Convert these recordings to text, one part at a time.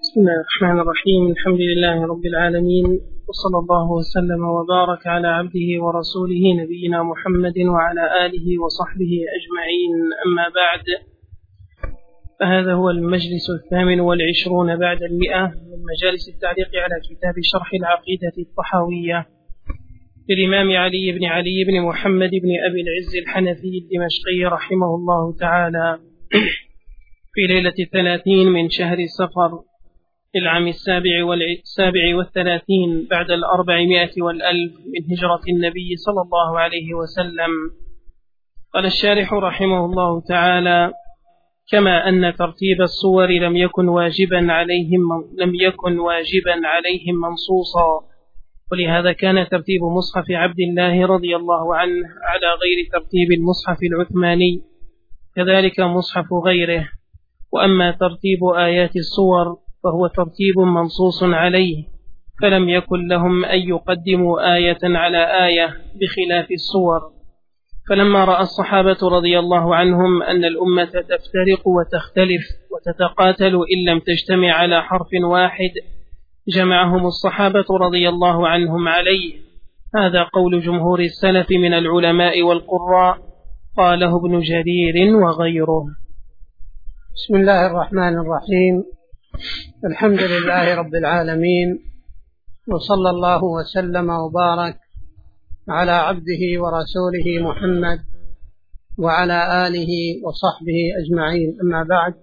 بسم الله الرحمن الرحيم. الحمد لله رب العالمين، وصلى الله وسلم وبارك على عبده ورسوله نبينا محمد وعلى آله وصحبه أجمعين. أما بعد، فهذا هو المجلس 28 بعد 100 من مجالس التعليق على كتاب شرح العقيدة الطحاوية للإمام علي بن علي بن محمد بن أبي العز الحنفي الدمشقي رحمه الله تعالى، في ليلة 30 من شهر صفر في العام 37 بعد 400 والألف من هجرة النبي صلى الله عليه وسلم. قال الشارح رحمه الله تعالى: كما أن ترتيب الصور لم يكن واجبا عليهم منصوصا، ولهذا كان ترتيب مصحف عبد الله رضي الله عنه على غير ترتيب المصحف العثماني، كذلك مصحف غيره. وأما ترتيب آيات الصور فهو ترتيب منصوص عليه، فلم يكن لهم أن يقدموا آية على آية بخلاف الصور. فلما رأى الصحابة رضي الله عنهم أن الأمة تفترق وتختلف وتتقاتل إن لم تجتمع على حرف واحد، جمعهم الصحابة رضي الله عنهم عليه. هذا قول جمهور السلف من العلماء والقراء، قاله ابن جرير وغيره. بسم الله الرحمن الرحيم. الحمد لله رب العالمين، وصلى الله وسلم وبارك على عبده ورسوله محمد وعلى آله وصحبه أجمعين. أما بعد،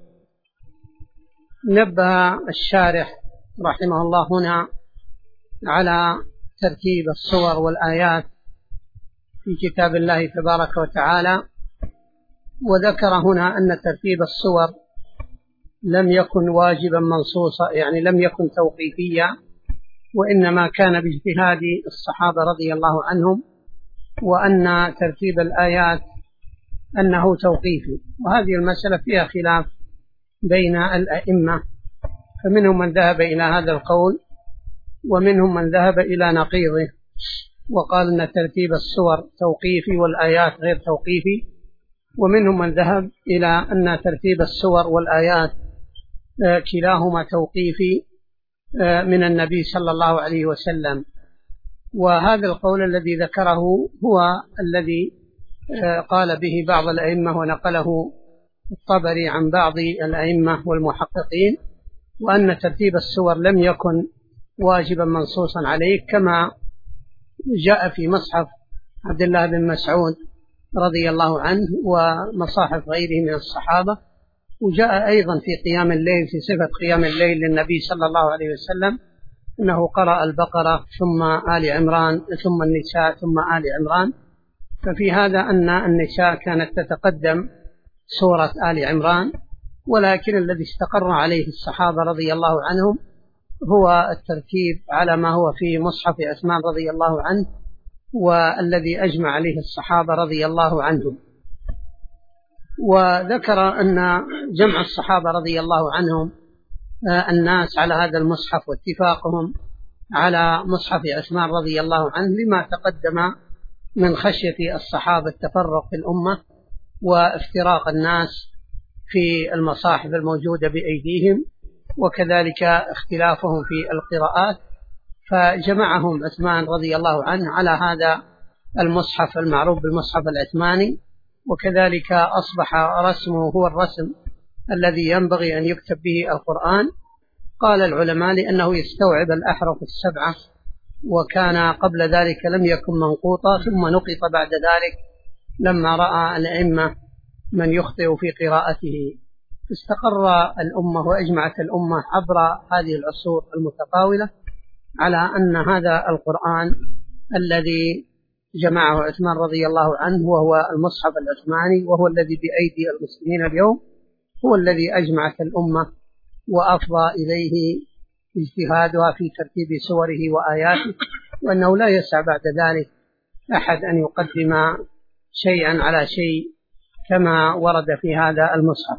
نبه الشارح رحمه الله هنا على ترتيب الصور والآيات في كتاب الله تبارك وتعالى، وذكر هنا أن ترتيب الصور لم يكن واجبا منصوصا، يعني لم يكن توقيفيا، وإنما كان باجتهاد الصحابة رضي الله عنهم، وأن ترتيب الآيات أنه توقيفي. وهذه المسألة فيها خلاف بين الأئمة، فمنهم من ذهب إلى هذا القول ومنهم من ذهب إلى نقيضه، وقال أن ترتيب السور توقيفي والآيات غير توقيفي، ومنهم من ذهب إلى أن ترتيب السور والآيات كلاهما توقيفي من النبي صلى الله عليه وسلم. وهذا القول الذي ذكره هو الذي قال به بعض الأئمة ونقله الطبري عن بعض الأئمة والمحققين، وأن ترتيب السور لم يكن واجبا منصوصا عليه، كما جاء في مصحف عبد الله بن مسعود رضي الله عنه ومصاحف غيره من الصحابة. وجاء أيضا في قيام الليل، في صفة قيام الليل للنبي صلى الله عليه وسلم، أنه قرأ البقرة ثم آل عمران ثم النساء ثم آل عمران. ففي هذا أن النساء كانت تتقدم سورة آل عمران، ولكن الذي استقر عليه الصحابة رضي الله عنهم هو الترتيب على ما هو في مصحف عثمان رضي الله عنه، والذي أجمع عليه الصحابة رضي الله عنهم. وذكر أن جمع الصحابة رضي الله عنهم الناس على هذا المصحف واتفاقهم على مصحف عثمان رضي الله عنه لما تقدم من خشية الصحابة التفرق في الأمة وافتراق الناس في المصاحف الموجودة بأيديهم، وكذلك اختلافهم في القراءات، فجمعهم عثمان رضي الله عنه على هذا المصحف المعروف بالمصحف العثماني، وكذلك أصبح رسمه هو الرسم الذي ينبغي أن يكتب به القرآن. قال العلماء لأنه يستوعب الأحرف السبعة، وكان قبل ذلك لم يكن منقوطا، ثم نقط بعد ذلك لما رأى الأئمة من يخطئ في قراءته. استقر الأمة وأجمعت الأمة عبر هذه العصور المتطاولة على أن هذا القرآن الذي جمعه عثمان رضي الله عنه وهو المصحف العثماني، وهو الذي بأيدي المسلمين اليوم، هو الذي أجمعت الأمة وأفضى إليه اجتهادها في ترتيب سوره وآياته، وأنه لا يسع بعد ذلك أحد أن يقدم شيئا على شيء كما ورد في هذا المصحف.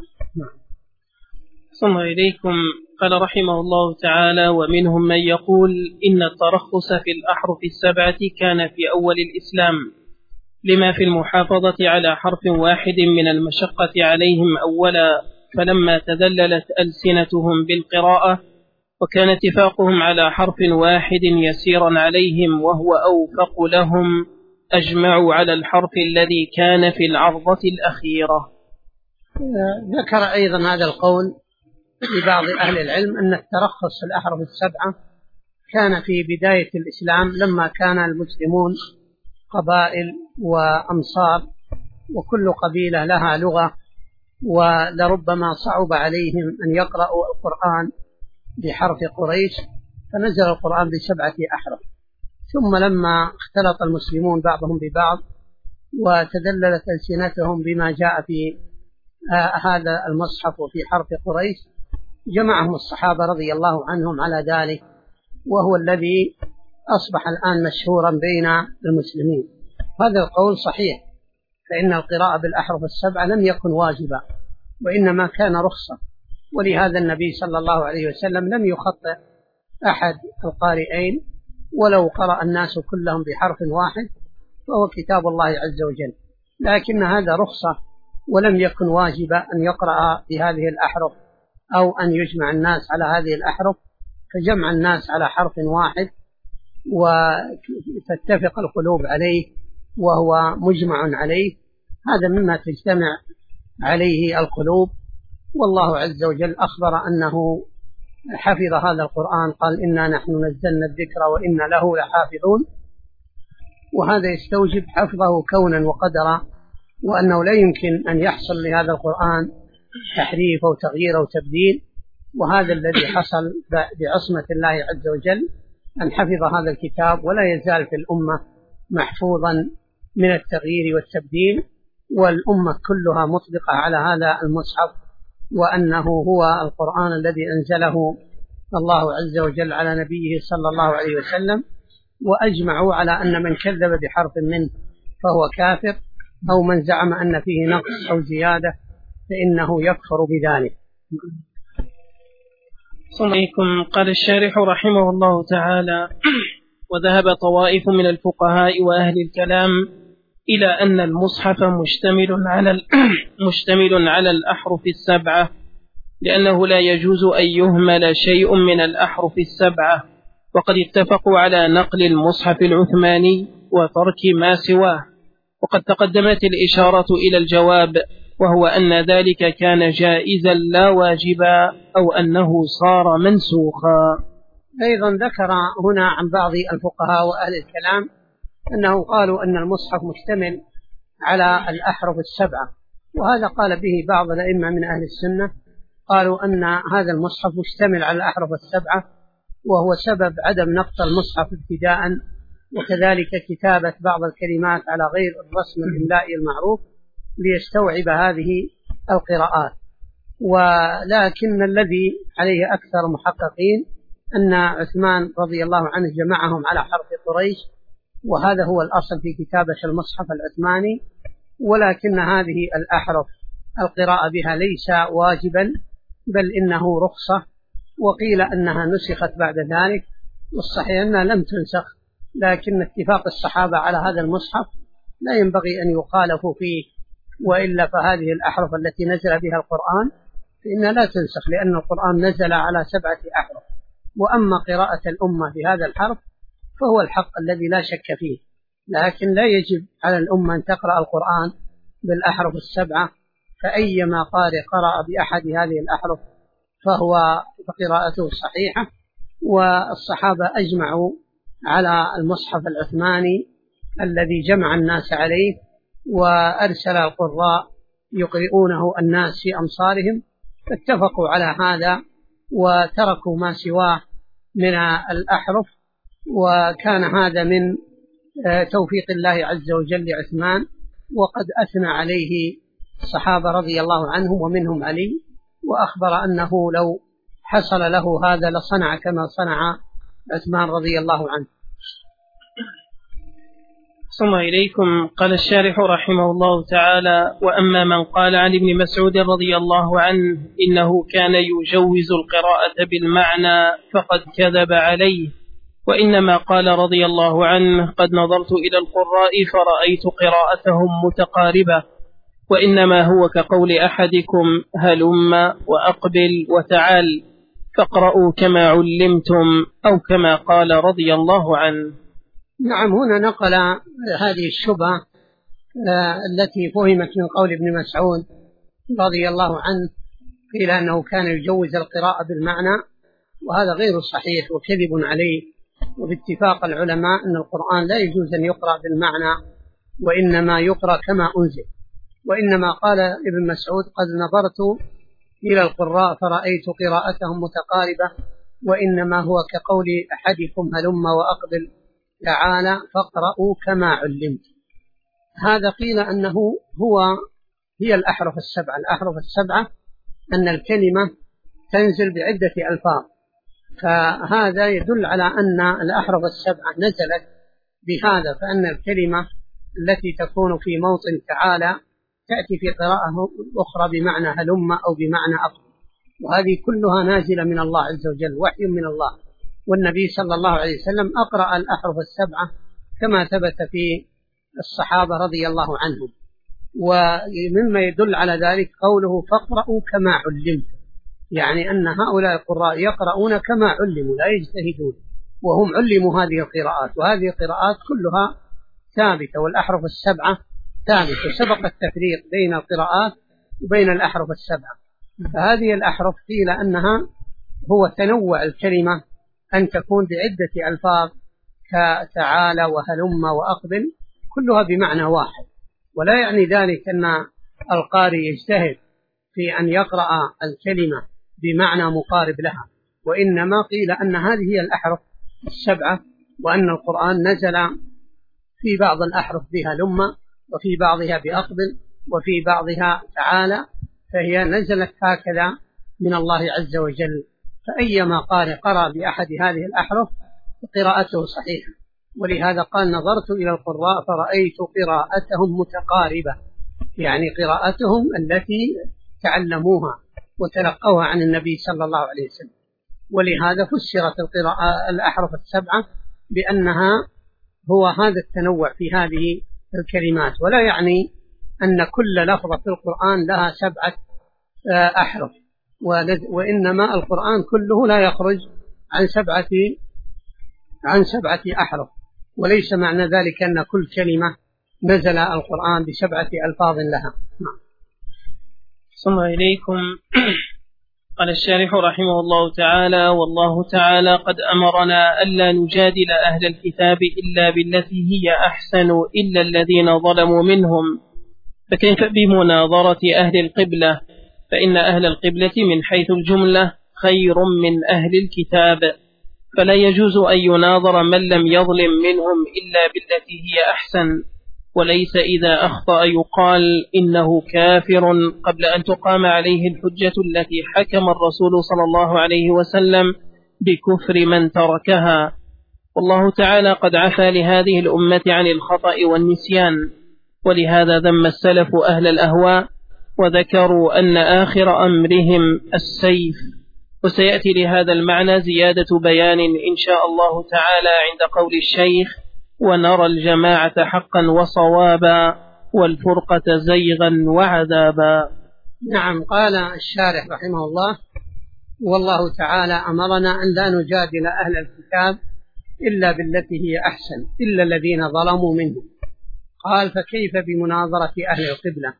ثم إليكم. قال رحمه الله تعالى: ومنهم من يقول إن الترخص في الأحرف السبعة كان في أول الإسلام، لما في المحافظة على حرف واحد من المشقة عليهم أولا، فلما تذللت ألسنتهم بالقراءة وكان اتفاقهم على حرف واحد يسيرا عليهم وهو أوفق لهم أجمعوا على الحرف الذي كان في العرضة الأخيرة. ذكر أيضا هذا القول لبعض أهل العلم أن الترخص في الأحرف السبعة كان في بداية الإسلام لما كان المسلمون قبائل وأمصار وكل قبيلة لها لغة، ولربما صعب عليهم أن يقرأوا القرآن بحرف قريش فنزل القرآن ب7 أحرف. ثم لما اختلط المسلمون بعضهم ببعض وتدللت ألسنتهم بما جاء في هذا المصحف وفي حرف قريش جمعهم الصحابة رضي الله عنهم على ذلك، وهو الذي أصبح الآن مشهورا بين المسلمين. هذا القول صحيح، فإن القراءة بالأحرف السبعة لم يكن واجبا وإنما كان رخصة، ولهذا النبي صلى الله عليه وسلم لم يخطئ أحد القارئين ولو قرأ الناس كلهم بحرف واحد فهو كتاب الله عز وجل، لكن هذا رخصة ولم يكن واجبا أن يقرأ بهذه الأحرف أو أن يجمع الناس على هذه الأحرف، فجمع الناس على حرف واحد وتتفق القلوب عليه وهو مجمع عليه، هذا مما تجتمع عليه القلوب. والله عز وجل أخبر أنه حفظ هذا القرآن، قال إنا نحن نزلنا الذكر وإنا له لحافظون، وهذا يستوجب حفظه كونا وقدرا، وأنه لا يمكن أن يحصل لهذا القرآن تحريف أو تغيير أو تبديل، وهذا الذي حصل بعصمة الله عز وجل أن حفظ هذا الكتاب ولا يزال في الأمة محفوظا من التغيير والتبديل، والأمة كلها مطبقة على هذا المصحف وأنه هو القرآن الذي أنزله الله عز وجل على نبيه صلى الله عليه وسلم، وأجمعوا على أن من كذب بحرف منه فهو كافر، أو من زعم أن فيه نقص أو زيادة فإنه يكفر بذلك. صليكم. قال الشارح رحمه الله تعالى: وذهب طوائف من الفقهاء وأهل الكلام إلى أن المصحف مشتمل على الأحرف السبعة، لأنه لا يجوز أن يهمل شيء من الأحرف السبعة، وقد اتفقوا على نقل المصحف العثماني وترك ما سواه. وقد تقدمت الإشارة إلى الجواب، وهو أن ذلك كان جائزا لا واجبا، أو أنه صار منسوخا. أيضا ذكر هنا عن بعض الفقهاء وأهل الكلام أنه قالوا أن المصحف مشتمل على الأحرف السبعة، وهذا قال به بعض الأئمة من أهل السنة، قالوا أن هذا المصحف مشتمل على الأحرف السبعة، وهو سبب عدم نقط المصحف ابتداء، وكذلك كتابة بعض الكلمات على غير الرسم الإملائي المعروف ليستوعب هذه القراءات. ولكن الذي عليه أكثر محققين أن عثمان رضي الله عنه جمعهم على حرف قريش، وهذا هو الأصل في كتابة المصحف العثماني، ولكن هذه الأحرف القراءة بها ليس واجبا بل إنه رخصة، وقيل أنها نسخت بعد ذلك، والصحيح أنها لم تنسخ، لكن اتفاق الصحابة على هذا المصحف لا ينبغي أن يخالفوا فيه، وإلا فهذه الأحرف التي نزل بها القرآن فإنها لا تنسخ، لأن القرآن نزل على 7 أحرف، وأما قراءة الأمة بهذا الحرف فهو الحق الذي لا شك فيه، لكن لا يجب على الأمة أن تقرأ القرآن بالأحرف السبعة، فأيما قارئ قرأ بأحد هذه الأحرف فهو قراءته صحيحة. والصحابة أجمعوا على المصحف العثماني الذي جمع الناس عليه، وأرسل القراء يقرؤونه الناس في أمصارهم، فاتفقوا على هذا وتركوا ما سواه من الأحرف، وكان هذا من توفيق الله عز وجل لعثمان، وقد أثنى عليه الصحابة رضي الله عنهم ومنهم علي، وأخبر أنه لو حصل له هذا لصنع كما صنع عثمان رضي الله عنه. ثم إليكم. قال الشارح رحمه الله تعالى: وأما من قال عن ابن مسعود رضي الله عنه إنه كان يجوز القراءة بالمعنى فقد كذب عليه، وإنما قال رضي الله عنه: قد نظرت إلى القراء فرأيت قراءتهم متقاربة، وإنما هو كقول أحدكم هلم وأقبل وتعال، فاقرؤوا كما علمتم أو كما قال رضي الله عنه. نعم، هنا نقل هذه الشبهة التي فهمت من قول ابن مسعود رضي الله عنه، قيل أنه كان يجوز القراءة بالمعنى، وهذا غير صحيح وكذب عليه. وباتفاق العلماء أن القرآن لا يجوز أن يقرأ بالمعنى، وإنما يقرأ كما أنزل. وإنما قال ابن مسعود: قد نظرت إلى القراء فرأيت قراءتهم متقاربة، وإنما هو كقول أحدكم هلم وأقبل تعالى فاقرأوا كما علمت. هذا قيل أنه هي الأحرف السبعة. الأحرف السبعة أن الكلمة تنزل بعدة ألفاظ، فهذا يدل على أن الأحرف السبعة نزلت بهذا، فأن الكلمة التي تكون في موطن تعالى تأتي في قراءة أخرى بمعنى هلم أو بمعنى أقبل، وهذه كلها نازلة من الله عز وجل، وحي من الله. والنبي صلى الله عليه وسلم أقرأ الأحرف السبعة كما ثبت في الصحابة رضي الله عنهم. ومما يدل على ذلك قوله فاقرأوا كما علمت، يعني أن هؤلاء القراء يقرؤون كما علموا لا يجتهدون، وهم علموا هذه القراءات، وهذه القراءات كلها ثابتة، والأحرف السبعة ثابتة. سبق التفريق بين القراءات وبين الأحرف السبعة. فهذه الأحرف قيل أنها هو تنوع الكلمة، أن تكون بعدة ألفاظ كتعالى وهلم وأقبل، كلها بمعنى واحد. ولا يعني ذلك أن القارئ يجتهد في أن يقرأ الكلمة بمعنى مقارب لها، وإنما قيل أن هذه هي الأحرف السبعة، وأن القرآن نزل في بعض الأحرف بها لم، وفي بعضها بأقبل، وفي بعضها تعالى، فهي نزلت هكذا من الله عز وجل. فأيما قارئ قرأ بأحد هذه الأحرف قراءته صحيحة. ولهذا قال نظرت إلى القراء فرأيت قراءتهم متقاربة، يعني قراءتهم التي تعلموها وتلقوها عن النبي صلى الله عليه وسلم. ولهذا فسرت الأحرف السبعة بأنها هو هذا التنوع في هذه الكلمات، ولا يعني أن كل لفظة في القرآن لها 7 أحرف، وإنما القرآن كله لا يخرج عن 7 أحرف، وليس معنى ذلك أن كل كلمة نزل القرآن ب7 ألفاظ لها. ثم إليكم. قال الشارح رحمه الله تعالى: والله تعالى قد أمرنا ألا نجادل أهل الكتاب إلا بالتي هي أحسن إلا الذين ظلموا منهم، فكيف بمناظرة أهل القبلة؟ فإن أهل القبلة من حيث الجملة خير من أهل الكتاب، فلا يجوز أن يناظر من لم يظلم منهم إلا بالتي هي أحسن، وليس إذا أخطأ يقال إنه كافر قبل أن تقام عليه الحجة التي حكم الرسول صلى الله عليه وسلم بكفر من تركها. والله تعالى قد عفى لهذه الأمة عن الخطأ والنسيان، ولهذا ذم السلف أهل الأهواء وذكروا أن آخر أمرهم السيف. وسيأتي لهذا المعنى زيادة بيان إن شاء الله تعالى عند قول الشيخ: ونرى الجماعة حقا وصوابا والفرقة زيغا وعذابا. نعم، قال الشارح رحمه الله: والله تعالى أمرنا أن لا نجادل أهل الكتاب إلا بالتي هي أحسن إلا الذين ظلموا منهم. قال: فكيف بمناظرة أهل القبلة؟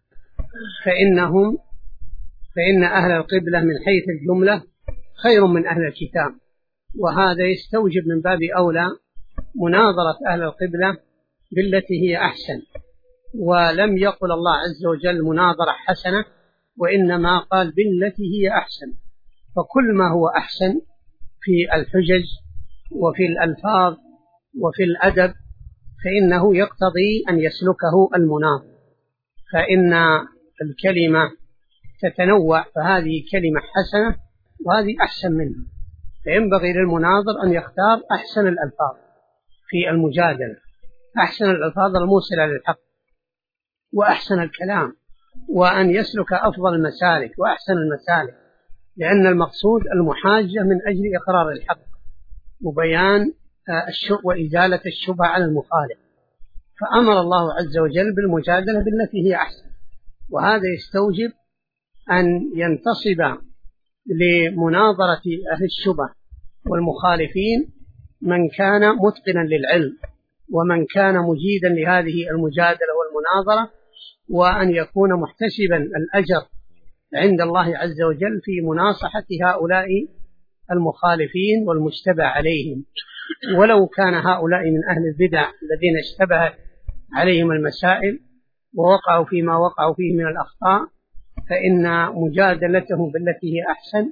فإن أهل القبلة من حيث الجملة خير من أهل الكتاب، وهذا يستوجب من باب أولى مناظرة أهل القبلة بالتي هي أحسن. ولم يقل الله عز وجل مناظرة حسنة، وإنما قال بالتي هي أحسن. فكل ما هو أحسن في الحجج وفي الألفاظ وفي الأدب فإنه يقتضي أن يسلكه المناظر، فإن الكلمة تتنوع، فهذه كلمة حسنة وهذه أحسن منها، فينبغي للمناظر أن يختار أحسن الألفاظ في المجادلة، أحسن الألفاظ الموصلة للحق وأحسن الكلام، وأن يسلك أفضل المسالك وأحسن المسالك، لأن المقصود المحاجة من أجل إقرار الحق وبيان وإزالة الشبهة على المخالف. فأمر الله عز وجل بالمجادلة بالتي هي أحسن، وهذا يستوجب أن ينتصب لمناظرة أهل الشبه والمخالفين من كان متقنا للعلم ومن كان مجيدا لهذه المجادلة والمناظرة، وأن يكون محتسبا الأجر عند الله عز وجل في مناصحة هؤلاء المخالفين والمشتبه عليهم. ولو كان هؤلاء من أهل البدع الذين اشتبهت عليهم المسائل ووقعوا فيما وقعوا فيه من الأخطاء، فإن مجادلتهم بالتي هي أحسن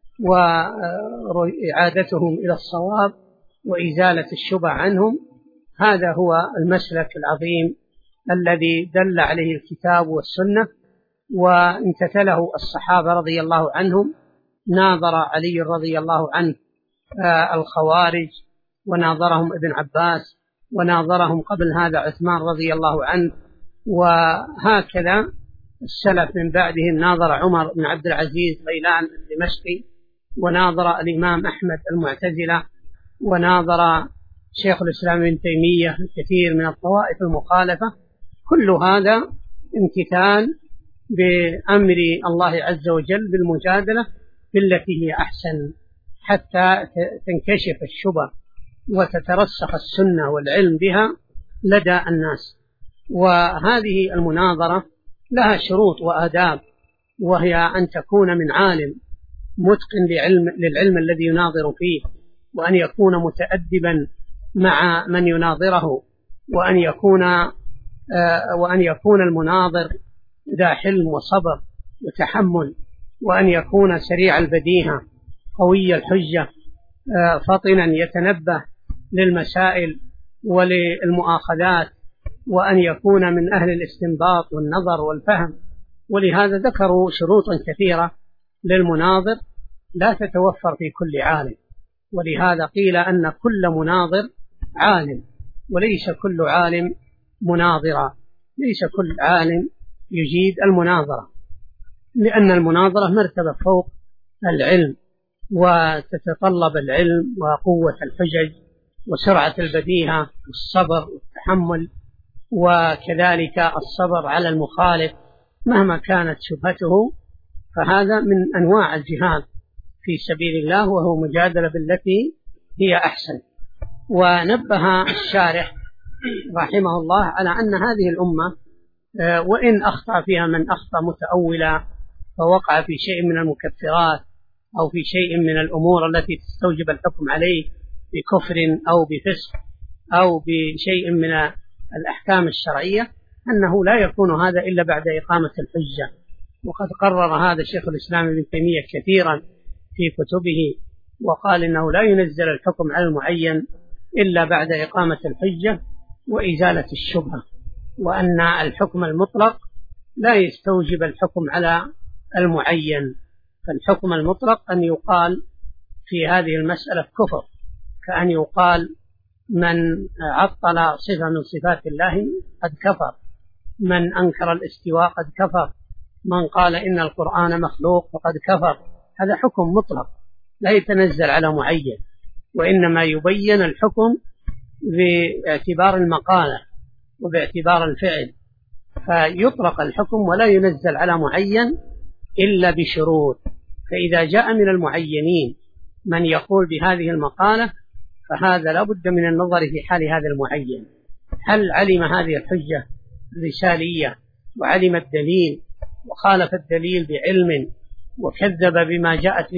وإعادتهم إلى الصواب وإزالة الشبه عنهم، هذا هو المسلك العظيم الذي دل عليه الكتاب والسنة وامتثله الصحابة رضي الله عنهم. ناظر علي رضي الله عنه الخوارج، وناظرهم ابن عباس، وناظرهم قبل هذا عثمان رضي الله عنه، وهكذا السلف من بعدهم ناظر عمر بن عبد العزيز غيلان الدمشقي، وناظر الإمام أحمد المعتزلة، وناظر شيخ الإسلام ابن تيمية الكثير من الطوائف المخالفة. كل هذا امتثال بأمر الله عز وجل بالمجادلة بالتي هي أحسن حتى تنكشف الشبه وتترسخ السنة والعلم بها لدى الناس. وهذه المناظرة لها شروط وآداب، وهي أن تكون من عالم متقن للعلم الذي يناظر فيه، وأن يكون متأدبا مع من يناظره، وأن يكون المناظر ذا حلم وصبر وتحمل، وأن يكون سريع البديهة قوي الحجة فطنا يتنبه للمسائل وللمؤاخذات، وأن يكون من أهل الاستنباط والنظر والفهم. ولهذا ذكروا شروطا كثيرة للمناظر لا تتوفر في كل عالم، ولهذا قيل أن كل مناظر عالم وليس كل عالم مناظرا، ليس كل عالم يجيد المناظرة، لأن المناظرة مرتبة فوق العلم، وتتطلب العلم وقوة الحجج وسرعة البديهة والصبر والتحمل، وكذلك الصبر على المخالف مهما كانت شبهته. فهذا من أنواع الجهاد في سبيل الله، وهو مجادلة بالتي هي أحسن. ونبه الشارح رحمه الله على أن هذه الأمة وإن أخطأ فيها من أخطأ متأولا فوقع في شيء من المكفرات أو في شيء من الأمور التي تستوجب الحكم عليه بكفر أو بفسق أو بشيء من الأحكام الشرعية، أنه لا يكون هذا إلا بعد إقامة الحجة. وقد قرر هذا شيخ الإسلام ابن تيمية كثيرا في كتبه، وقال إنه لا ينزل الحكم على المعين إلا بعد إقامة الحجة وإزالة الشبهة، وأن الحكم المطلق لا يستوجب الحكم على المعين. فالحكم المطلق أن يقال في هذه المسألة كفر، كأن يقال من عطل صفة من صفات الله قد كفر، من أنكر الاستواء قد كفر، من قال إن القرآن مخلوق فقد كفر. هذا حكم مطلق لا يتنزل على معين، وإنما يبين الحكم باعتبار المقالة وباعتبار الفعل، فيطلق الحكم ولا ينزل على معين إلا بشروط. فإذا جاء من المعينين من يقول بهذه المقالة فهذا لا بد من النظر في حال هذا المعين، هل علم هذه الحجة الرسالية وعلم الدليل وخالف الدليل بعلم وكذب بما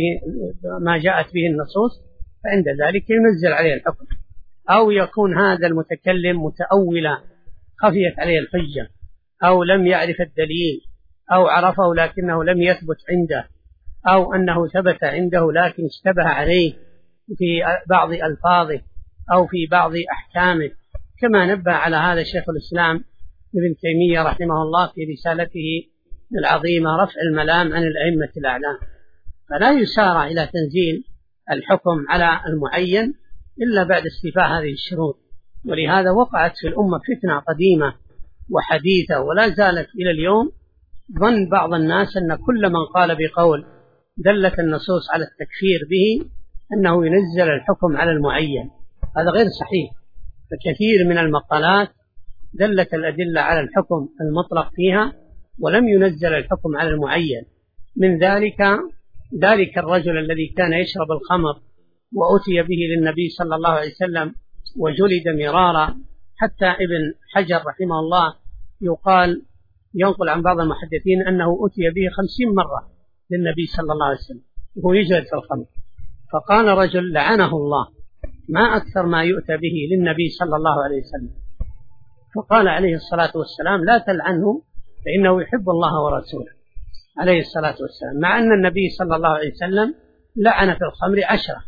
جاءت به النصوص، فعند ذلك ينزل عليه الحكم. أو يكون هذا المتكلم متأولا خفيت عليه الحجة، أو لم يعرف الدليل، أو عرفه لكنه لم يثبت عنده، أو أنه ثبت عنده لكن اشتبه عليه في بعض ألفاظه أو في بعض أحكامه، كما نبه على هذا شيخ الإسلام ابن تيمية رحمه الله في رسالته العظيمة رفع الملام عن الأئمة الأعلام. فلا يسارع إلى تنزيل الحكم على المعين إلا بعد استيفاء هذه الشروط. ولهذا وقعت في الأمة فتنة قديمة وحديثة ولا زالت إلى اليوم، ظن بعض الناس أن كل من قال بقول دلت النصوص على التكفير به أنه ينزل الحكم على المعين. هذا غير صحيح، فكثير من المقالات دلت الأدلة على الحكم المطلق فيها ولم ينزل الحكم على المعين. من ذلك ذلك الرجل الذي كان يشرب الخمر وأتي به للنبي صلى الله عليه وسلم وجلد مرارا، حتى ابن حجر رحمه الله ينقل عن بعض المحدثين أنه أتي به 50 مرة للنبي صلى الله عليه وسلم وهو يجلد في الخمر. فقال رجل لعنه الله، ما أكثر ما يؤتى به للنبي صلى الله عليه وسلم. فقال عليه الصلاة والسلام لا تلعنه فإنه يحب الله ورسوله عليه الصلاة والسلام، مع أن النبي صلى الله عليه وسلم لعن في الخمر 10،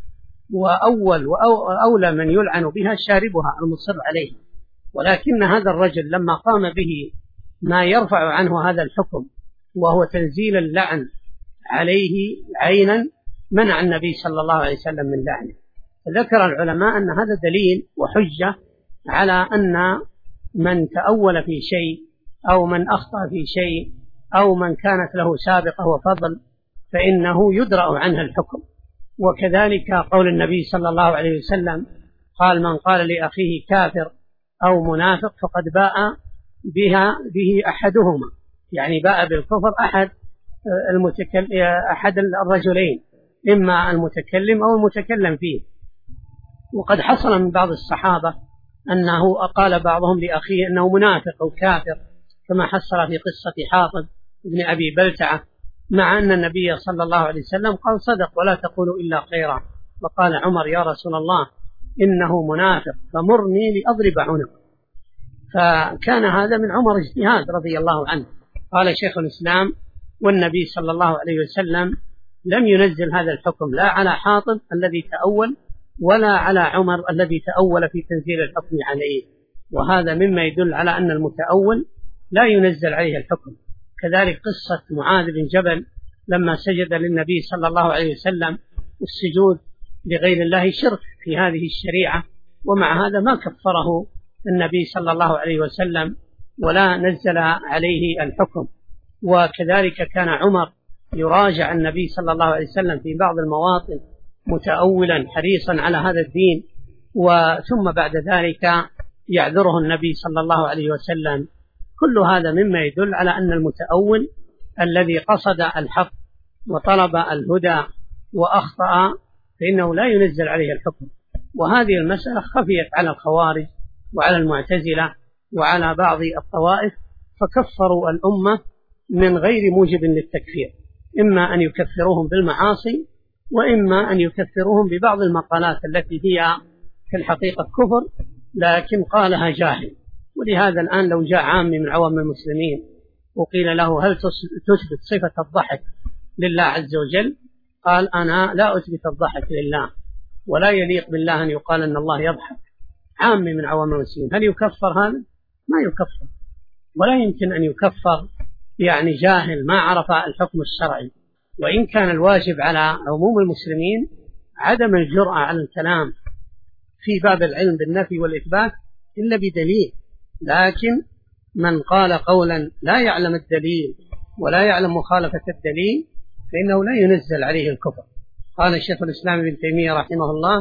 وأولى من يلعن بها شاربها المصر عليه. ولكن هذا الرجل لما قام به ما يرفع عنه هذا الحكم وهو تنزيل اللعن عليه عينا، منع النبي صلى الله عليه وسلم من لعنه. ذكر العلماء أن هذا دليل وحجة على أن من تأول في شيء أو من أخطأ في شيء أو من كانت له سابقة وفضل فإنه يدرأ عنه الحكم. وكذلك قول النبي صلى الله عليه وسلم قال من قال لأخيه كافر أو منافق فقد باء به أحدهما، يعني باء بالكفر أحد الرجلين، إما المتكلم أو المتكلم فيه. وقد حصل من بعض الصحابة أنه قال بعضهم لأخيه أنه منافق أو كافر، كما حصل في قصة حاطب بن أبي بلتعة، مع أن النبي صلى الله عليه وسلم قال صدق ولا تقولوا إلا خيرا. وقال عمر يا رسول الله إنه منافق فمرني لأضرب عنقه. فكان هذا من عمر اجتهاد رضي الله عنه. قال شيخ الإسلام والنبي صلى الله عليه وسلم لم ينزل هذا الحكم لا على حاطب الذي تأول ولا على عمر الذي تأول في تنزيل الحكم عليه، وهذا مما يدل على أن المتأول لا ينزل عليه الحكم. كذلك قصة معاذ بن جبل لما سجد للنبي صلى الله عليه وسلم، والسجود لغير الله شرك في هذه الشريعة، ومع هذا ما كفره النبي صلى الله عليه وسلم ولا نزل عليه الحكم. وكذلك كان عمر يراجع النبي صلى الله عليه وسلم في بعض المواطن متأولا حريصا على هذا الدين، وثم بعد ذلك يعذره النبي صلى الله عليه وسلم. كل هذا مما يدل على أن المتأول الذي قصد الحق وطلب الهدى وأخطأ فإنه لا ينزل عليه الحكم. وهذه المسألة خفيت على الخوارج وعلى المعتزلة وعلى بعض الطوائف، فكفروا الأمة من غير موجب للتكفير، إما أن يكفروهم بالمعاصي وإما أن يكفروهم ببعض المقالات التي هي في الحقيقة كفر لكن قالها جاهل. ولهذا الآن لو جاء عام من عوام المسلمين وقيل له هل تثبت صفة الضحك لله عز وجل، قال أنا لا أثبت الضحك لله ولا يليق بالله أن يقال أن الله يضحك، عام من عوام المسلمين، هل يكفر هذا؟ ما يكفر، ولا يمكن أن يكفر يعني جاهل ما عرف الحكم الشرعي. وإن كان الواجب على عموم المسلمين عدم الجرأة على الكلام في باب العلم بالنفي والإثبات إلا بدليل، لكن من قال قولا لا يعلم الدليل ولا يعلم مخالفة الدليل فإنه لا ينزل عليه الكفر. قال الشيخ الإسلام ابن تيمية رحمه الله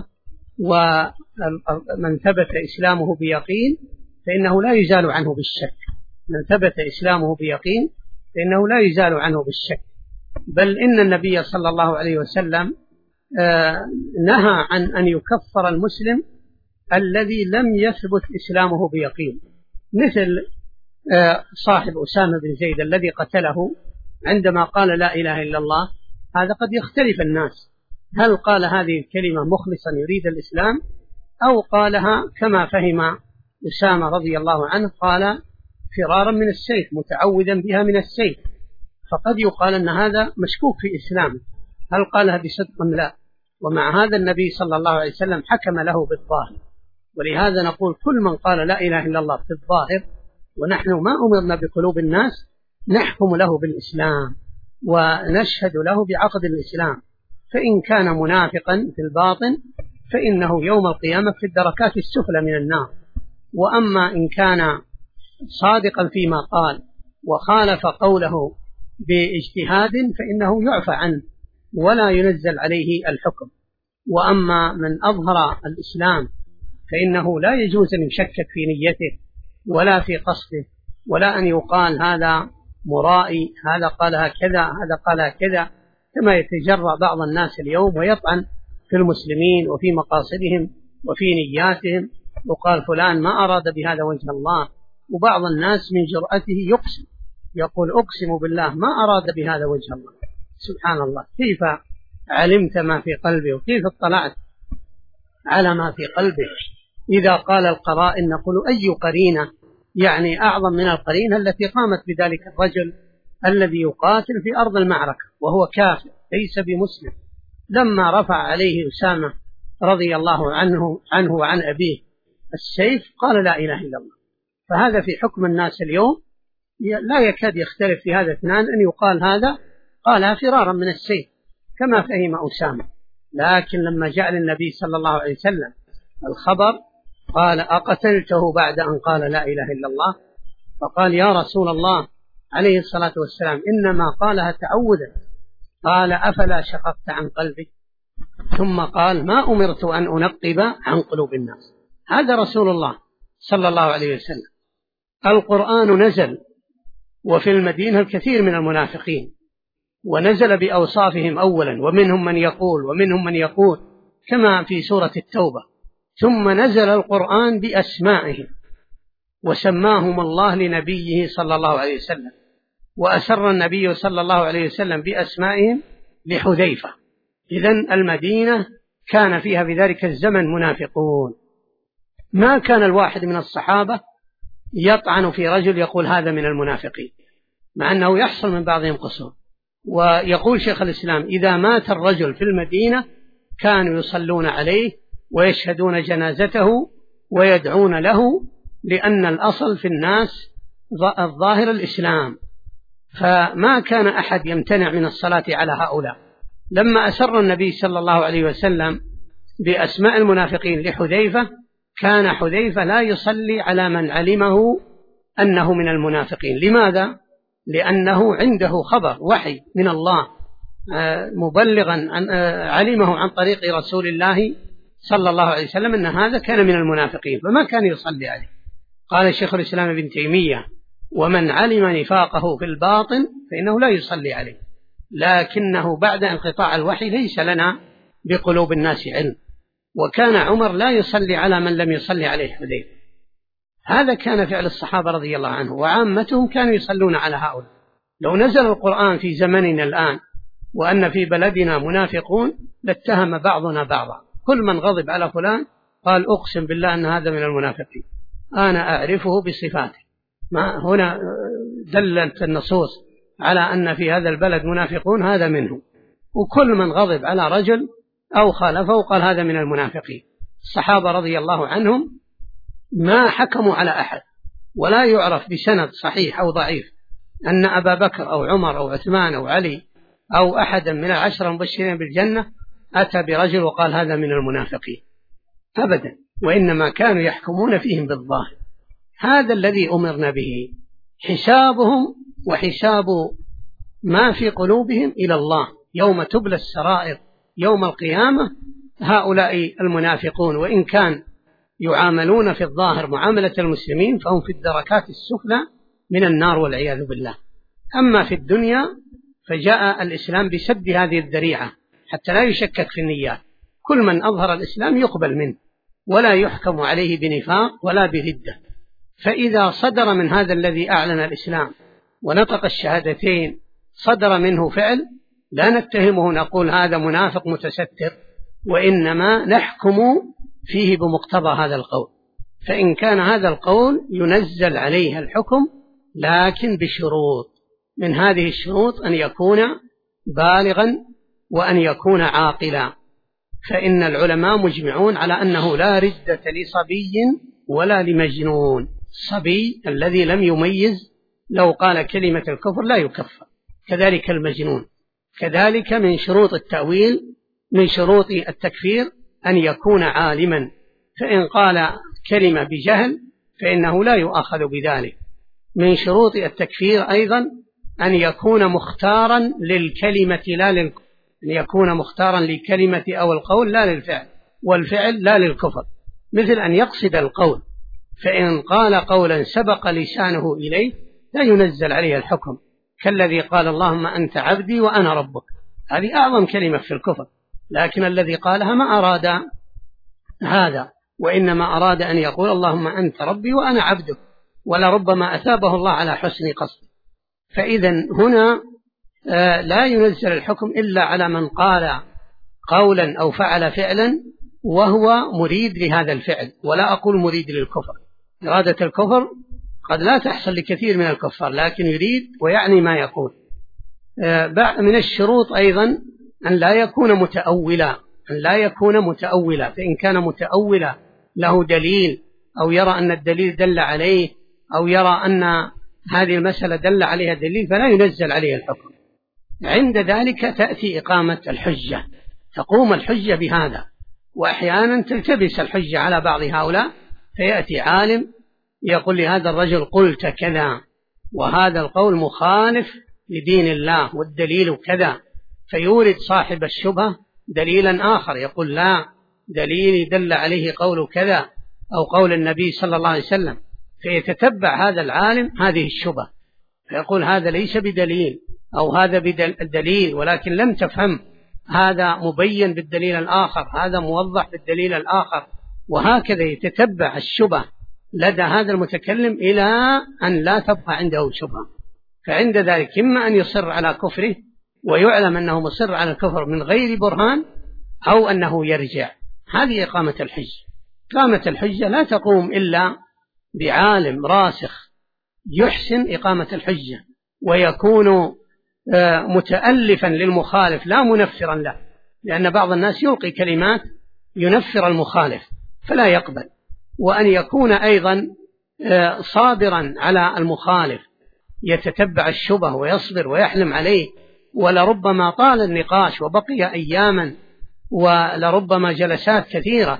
ومن ثبت إسلامه بيقين فإنه لا يزال عنه بالشك، من ثبت إسلامه بيقين فإنه لا يزال عنه بالشك. بل إن النبي صلى الله عليه وسلم نهى عن أن يكفر المسلم الذي لم يثبت إسلامه بيقين، مثل صاحب أسامة بن زيد الذي قتله عندما قال لا إله إلا الله. هذا قد يختلف الناس، هل قال هذه الكلمة مخلصا يريد الإسلام أو قالها كما فهم أسامة رضي الله عنه قال فرارا من السيف متعوذا بها من السيف، فقد يقال أن هذا مشكوك في إسلامه، هل قالها بصدق أم لا؟ ومع هذا النبي صلى الله عليه وسلم حكم له بالظاهر. ولهذا نقول كل من قال لا إله إلا الله في الظاهر، ونحن ما أمرنا بقلوب الناس، نحكم له بالإسلام ونشهد له بعقد الإسلام، فإن كان منافقا في الباطن فإنه يوم القيامة في الدركات السفلى من النار. وأما إن كان صادقا فيما قال وخالف قوله باجتهاد فإنه يعفى عنه ولا ينزل عليه الحكم. وأما من أظهر الإسلام فإنه لا يجوز أن يشكك في نيته ولا في قصده، ولا أن يقال هذا مرائي، هذا قال كذا، هذا قال كذا، كما يتجرأ بعض الناس اليوم ويطعن في المسلمين وفي مقاصدهم وفي نياتهم، وقال فلان ما أراد بهذا وجه الله. وبعض الناس من جرأته يقسم، يقول أقسم بالله ما أراد بهذا وجه الله. سبحان الله، كيف علمت ما في قلبه وكيف اطلعت على ما في قلبه؟ إذا قال القرائن نقول أي قرينة يعني أعظم من القرينة التي قامت بذلك الرجل الذي يقاتل في أرض المعركة وهو كافر ليس بمسلم، لما رفع عليه أسامة رضي الله عنه وعن أبيه السيف قال لا إله إلا الله. فهذا في حكم الناس اليوم لا يكاد يختلف في هذا اثنان أن يقال هذا قالها فرارا من السيف كما فهم أسامة. لكن لما جاء للنبي صلى الله عليه وسلم الخبر قال أقتلته بعد أن قال لا إله إلا الله؟ فقال يا رسول الله عليه الصلاة والسلام إنما قالها تعوذا. قال أفلا شققت عن قلبي؟ ثم قال ما أمرت أن أنقب عن قلوب الناس. هذا رسول الله صلى الله عليه وسلم. القرآن نزل وفي المدينة الكثير من المنافقين، ونزل بأوصافهم أولا، ومنهم من يقول كما في سورة التوبة. ثم نزل القرآن بأسمائهم وسماهم الله لنبيه صلى الله عليه وسلم، وأسر النبي صلى الله عليه وسلم بأسمائهم لحذيفة. إذن المدينة كان فيها في ذلك الزمن منافقون. ما كان الواحد من الصحابة يطعن في رجل يقول هذا من المنافقين، مع أنه يحصل من بعضهم قصور. ويقول شيخ الإسلام إذا مات الرجل في المدينة كانوا يصلون عليه ويشهدون جنازته ويدعون له، لأن الأصل في الناس الظاهر الإسلام، فما كان أحد يمتنع من الصلاة على هؤلاء. لما أسر النبي صلى الله عليه وسلم بأسماء المنافقين لحذيفة كان حذيفة لا يصلي على من علمه أنه من المنافقين. لماذا؟ لأنه عنده خبر وحي من الله مبلغا علمه عن طريق رسول الله صلى الله عليه وسلم أن هذا كان من المنافقين، فما كان يصلي عليه. قال الشيخ الإسلام ابن تيمية ومن علم نفاقه في الباطن فإنه لا يصلي عليه، لكنه بعد انقطاع الوحي ليس لنا بقلوب الناس علم. وكان عمر لا يصلي على من لم يصلي عليه حذيفة. هذا كان فعل الصحابة رضي الله عنه، وعامتهم كانوا يصلون على هؤلاء. لو نزل القرآن في زمننا الآن وأن في بلدنا منافقون لاتهم بعضنا بعضا، كل من غضب على فلان قال أقسم بالله أن هذا من المنافقين، أنا أعرفه بصفاته. ما هنا دلت النصوص على أن في هذا البلد منافقون، هذا منه. وكل من غضب على رجل أو خالفه قال هذا من المنافقين. الصحابة رضي الله عنهم ما حكموا على أحد، ولا يعرف بسند صحيح أو ضعيف أن أبا بكر أو عمر أو عثمان أو علي أو أحدا من العشرة المبشرين بالجنة أتى برجل وقال هذا من المنافقين أبدا، وإنما كانوا يحكمون فيهم بالظاهر. هذا الذي أمرنا به، حسابهم وحساب ما في قلوبهم إلى الله يوم تبلى السرائر يوم القيامة. هؤلاء المنافقون وإن كان يعاملون في الظاهر معاملة المسلمين فهم في الدركات السفلى من النار والعياذ بالله. أما في الدنيا فجاء الإسلام بسد هذه الذريعة حتى لا يشكك في النيات. كل من أظهر الإسلام يقبل منه ولا يحكم عليه بنفاق ولا بردة. فإذا صدر من هذا الذي أعلن الإسلام ونطق الشهادتين صدر منه فعل لا نتهمه نقول هذا منافق متستر، وإنما نحكم فيه بمقتضى هذا القول. فإن كان هذا القول ينزل عليه الحكم لكن بشروط، من هذه الشروط أن يكون بالغا وأن يكون عاقلا. فإن العلماء مجمعون على أنه لا ردة لصبي ولا لمجنون. الصبي الذي لم يميز لو قال كلمة الكفر لا يكفر، كذلك المجنون. كذلك من شروط التأويل من شروط التكفير أن يكون عالما، فإن قال كلمة بجهل فإنه لا يؤاخذ بذلك. من شروط التكفير أيضا أن يكون مختارا للكلمة لا للكفر، أن يكون مختارا للكلمة أو القول لا للفعل، والفعل لا للكفر، مثل أن يقصد القول، فإن قال قولا سبق لسانه إليه لا ينزل عليه الحكم، كالذي قال اللهم أنت عبدي وأنا ربك، هذه أعظم كلمة في الكفر، لكن الذي قالها ما أراد هذا، وإنما أراد أن يقول اللهم أنت ربي وأنا عبدك، ولربما أثابه الله على حسن قصد. فإذا هنا لا ينزل الحكم إلا على من قال قولا أو فعل فعلا وهو مريد لهذا الفعل، ولا أقول مريد للكفر. إرادة الكفر قد لا تحصل لكثير من الكفار، لكن يريد ويعني ما يقول. من الشروط أيضا أن لا يكون متأولا، فإن كان متأولا له دليل أو يرى أن الدليل دل عليه أو يرى أن هذه المسألة دل عليها دليل فلا ينزل عليه الحكم. عند ذلك تأتي إقامة الحجة، تقوم الحجة بهذا. وأحيانا تلتبس الحجة على بعض هؤلاء، فيأتي عالم يقول لهذا الرجل قلت كذا وهذا القول مخالف لدين الله والدليل كذا، فيورد صاحب الشبهة دليلا آخر يقول لا، دليلي دل عليه قول كذا أو قول النبي صلى الله عليه وسلم، فيتتبع هذا العالم هذه الشبهة فيقول هذا ليس بدليل أو هذا بدليل ولكن لم تفهم، هذا مبين بالدليل الآخر، هذا موضح بالدليل الآخر، وهكذا يتتبع الشبهة لدى هذا المتكلم إلى أن لا تبقى عنده شبهة. فعند ذلك إما أن يصر على كفره ويعلم أنه مصر على الكفر من غير برهان، أو أنه يرجع. هذه إقامة الحجة. إقامة الحجة لا تقوم إلا بعالم راسخ يحسن إقامة الحجة ويكون متألفا للمخالف لا منفرا له، لأن بعض الناس يلقي كلمات ينفر المخالف فلا يقبل. وأن يكون أيضا صابرا على المخالف، يتتبع الشبه ويصبر ويحلم عليه، ولربما طال النقاش وبقي أياما ولربما جلسات كثيرة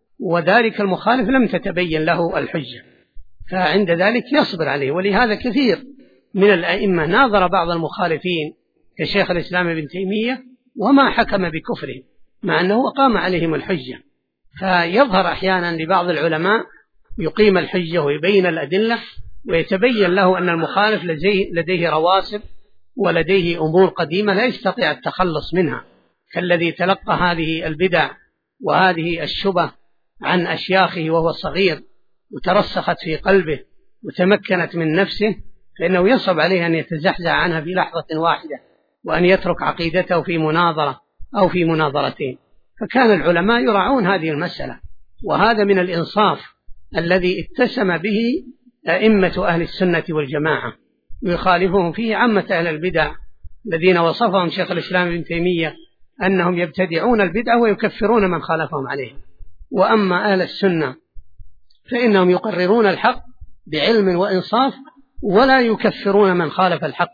وذلك المخالف لم تتبين له الحجة، فعند ذلك يصبر عليه. ولهذا كثير من الأئمة ناظر بعض المخالفين كشيخ الإسلام ابن تيمية وما حكم بكفره مع أنه أقام عليهم الحجة. فيظهر أحيانا لبعض العلماء يقيم الحجة ويبين الأدلة ويتبين له أن المخالف لديه رواسب ولديه أمور قديمة لا يستطيع التخلص منها، كالذي تلقى هذه البدع وهذه الشبه عن أشياخه وهو صغير وترسخت في قلبه وتمكنت من نفسه، فإنه يصعب عليه أن يتزحزح عنها في لحظة واحدة وأن يترك عقيدته في مناظرة أو في مناظرتين. فكان العلماء يراعون هذه المسألة، وهذا من الإنصاف الذي اتسم به أئمة أهل السنة والجماعة، ويخالفهم فيه عامة أهل البدع الذين وصفهم شيخ الإسلام ابن تيمية أنهم يبتدعون البدع ويكفرون من خالفهم عليه. وأما أهل السنة فإنهم يقررون الحق بعلم وإنصاف ولا يكفرون من خالف الحق،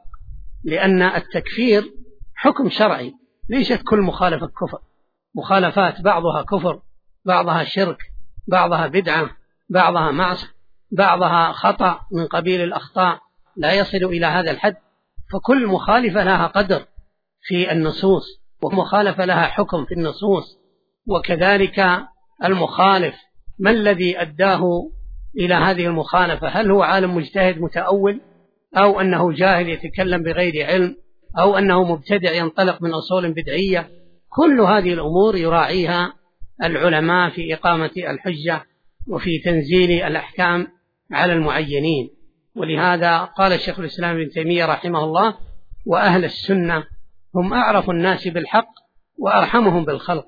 لأن التكفير حكم شرعي، ليست كل مخالفة كفر، مخالفات بعضها كفر، بعضها شرك، بعضها بدعة، بعضها معصية، بعضها خطأ من قبيل الأخطاء لا يصل إلى هذا الحد. فكل مخالفة لها قدر في النصوص ومخالفة لها حكم في النصوص. وكذلك المخالف ما الذي أداه إلى هذه المخالفة؟ هل هو عالم مجتهد متأول، أو أنه جاهل يتكلم بغير علم، أو أنه مبتدع ينطلق من أصول بدعية؟ كل هذه الأمور يراعيها العلماء في إقامة الحجة وفي تنزيل الأحكام على المعينين. ولهذا قال الشيخ الإسلام ابن تيمية رحمه الله: وأهل السنة هم أعرف الناس بالحق وأرحمهم بالخلق،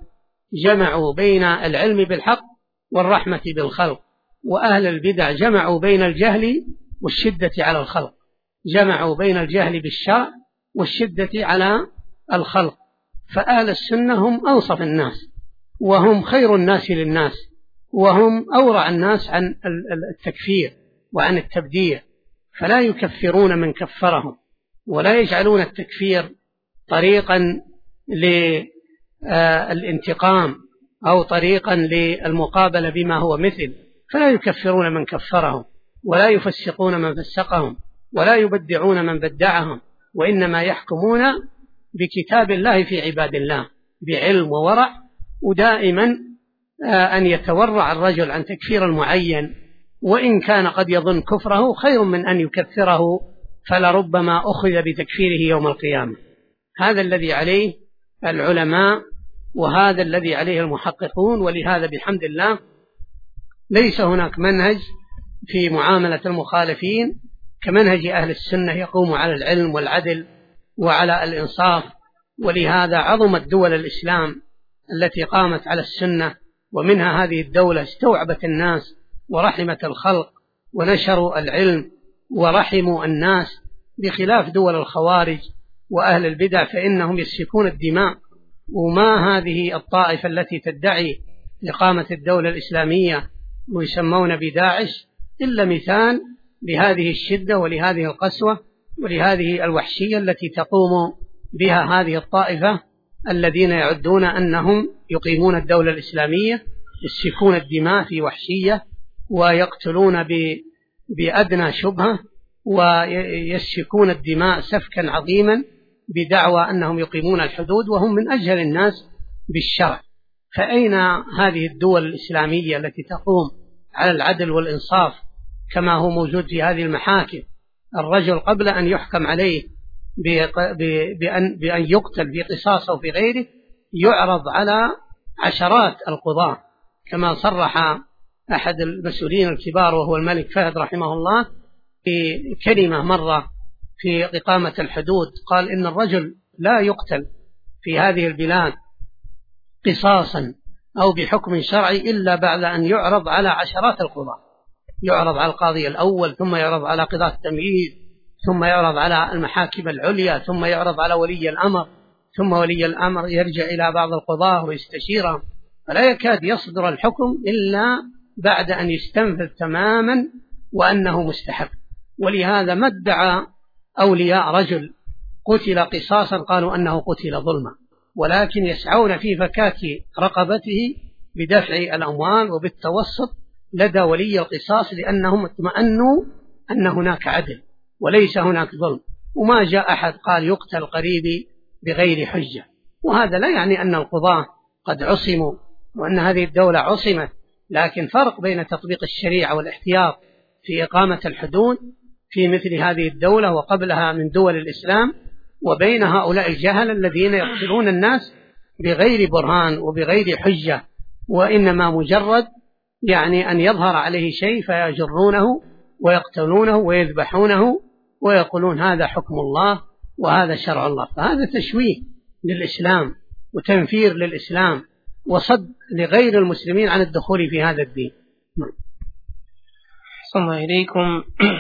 جمعوا بين العلم بالحق والرحمة بالخلق. وأهل البدع جمعوا بين الجهل والشدة على الخلق، جمعوا بين الجهل بالشرع والشدة على الخلق. فأهل السنة هم أنصف الناس وهم خير الناس للناس وهم أورع الناس عن التكفير وعن التبديع، فلا يكفرون من كفرهم ولا يجعلون التكفير طريقا للانتقام أو طريقا للمقابلة بما هو مثل، فلا يكفرون من كفرهم ولا يفسقون من فسقهم ولا يبدعون من بدعهم، وإنما يحكمون بكتاب الله في عباد الله بعلم وورع. ودائما أن يتورع الرجل عن تكفير المعين، وإن كان قد يظن كفره خير من أن يكفره فلربما أخذ بتكفيره يوم القيامة. هذا الذي عليه العلماء، وهذا الذي عليه المحققون. ولهذا بحمد الله ليس هناك منهج في معاملة المخالفين كمنهج أهل السنة يقوم على العلم والعدل وعلى الإنصاف. ولهذا عظمت دول الإسلام التي قامت على السنة، ومنها هذه الدولة استوعبت الناس ورحمت الخلق ونشروا العلم ورحموا الناس، بخلاف دول الخوارج وأهل البدع فإنهم يسفكون الدماء. وما هذه الطائفة التي تدعي إقامة الدولة الإسلامية ويسمون بداعش إلا مثال لهذه الشدة ولهذه القسوة ولهذه الوحشية التي تقوم بها هذه الطائفة الذين يعدون أنهم يقيمون الدولة الإسلامية، يسفكون الدماء في وحشية ويقتلون بأدنى شبهة ويسفكون الدماء سفكا عظيما بدعوى أنهم يقيمون الحدود، وهم من أجهل الناس بالشرع. فأين هذه الدول الإسلامية التي تقوم على العدل والإنصاف كما هو موجود في هذه المحاكم؟ الرجل قبل أن يحكم عليه بأن يقتل في قصاص أو في غيره يعرض على عشرات القضاة، كما صرح أحد المسؤولين الكبار وهو الملك فهد رحمه الله في كلمة مرة في إقامة الحدود، قال إن الرجل لا يقتل في هذه البلاد قصاصا أو بحكم شرعي إلا بعد أن يعرض على عشرات القضاة، يعرض على القاضي الأول، ثم يعرض على قضاة التمييز، ثم يعرض على المحاكم العليا، ثم يعرض على ولي الأمر، ثم ولي الأمر يرجع إلى بعض القضاة ويستشيرهم، فلا يكاد يصدر الحكم إلا بعد أن يستنفذ تماما وأنه مستحق. ولهذا ما ادعى أولياء رجل قتل قصاصا قالوا أنه قتل ظلما، ولكن يسعون في فكاك رقبته بدفع الأموال وبالتوسط لدى ولي القصاص، لأنهم اطمأنوا أن هناك عدل وليس هناك ظلم. وما جاء أحد قال يقتل قريبي بغير حجة. وهذا لا يعني أن القضاة قد عصموا وأن هذه الدولة عصمت، لكن فرق بين تطبيق الشريعة والاحتياط في إقامة الحدود في مثل هذه الدولة وقبلها من دول الإسلام، وبين هؤلاء الجهل الذين يقتلون الناس بغير برهان وبغير حجة، وإنما مجرد يعني أن يظهر عليه شيء فيجرونه ويقتلونه ويذبحونه ويقولون هذا حكم الله وهذا شرع الله. فهذا تشويه للإسلام وتنفير للإسلام وصد لغير المسلمين عن الدخول في هذا الدين. صلى الله إليكم.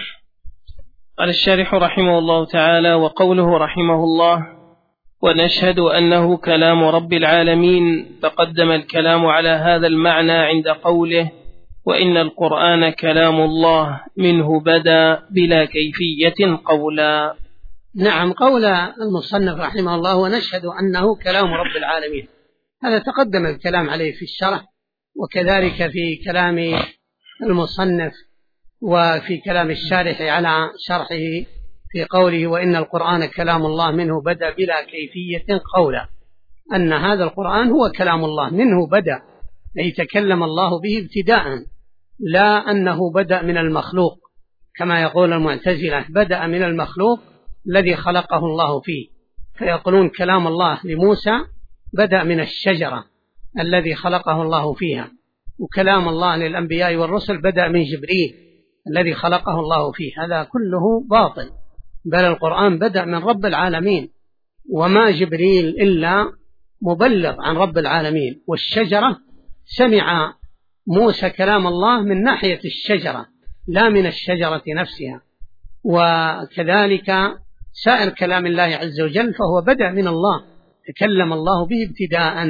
قال الشارح رحمه الله تعالى: وقوله رحمه الله: ونشهد أنه كلام رب العالمين، تقدم الكلام على هذا المعنى عند قوله: وإن القرآن كلام الله منه بدا بلا كيفية قولا. نعم، قول المصنف رحمه الله: ونشهد أنه كلام رب العالمين، هذا تقدم الكلام عليه في الشرح، وكذلك في كلام المصنف وفي كلام الشارح على شرحه في قوله: وإن القرآن كلام الله منه بدأ بلا كيفية قولا، أن هذا القرآن هو كلام الله منه بدأ، أي تكلم الله به ابتداء، لا أنه بدأ من المخلوق كما يقول المعتزلة، بدأ من المخلوق الذي خلقه الله فيه، فيقولون كلام الله لموسى بدأ من الشجرة الذي خلقه الله فيها، وكلام الله للأنبياء والرسل بدأ من جبريل الذي خلقه الله فيه. هذا كله باطل، بل القرآن بدأ من رب العالمين، وما جبريل إلا مبلغ عن رب العالمين، والشجرة سمع موسى كلام الله من ناحية الشجرة لا من الشجرة نفسها. وكذلك سائر كلام الله عز وجل فهو بدأ من الله، تكلم الله به ابتداء،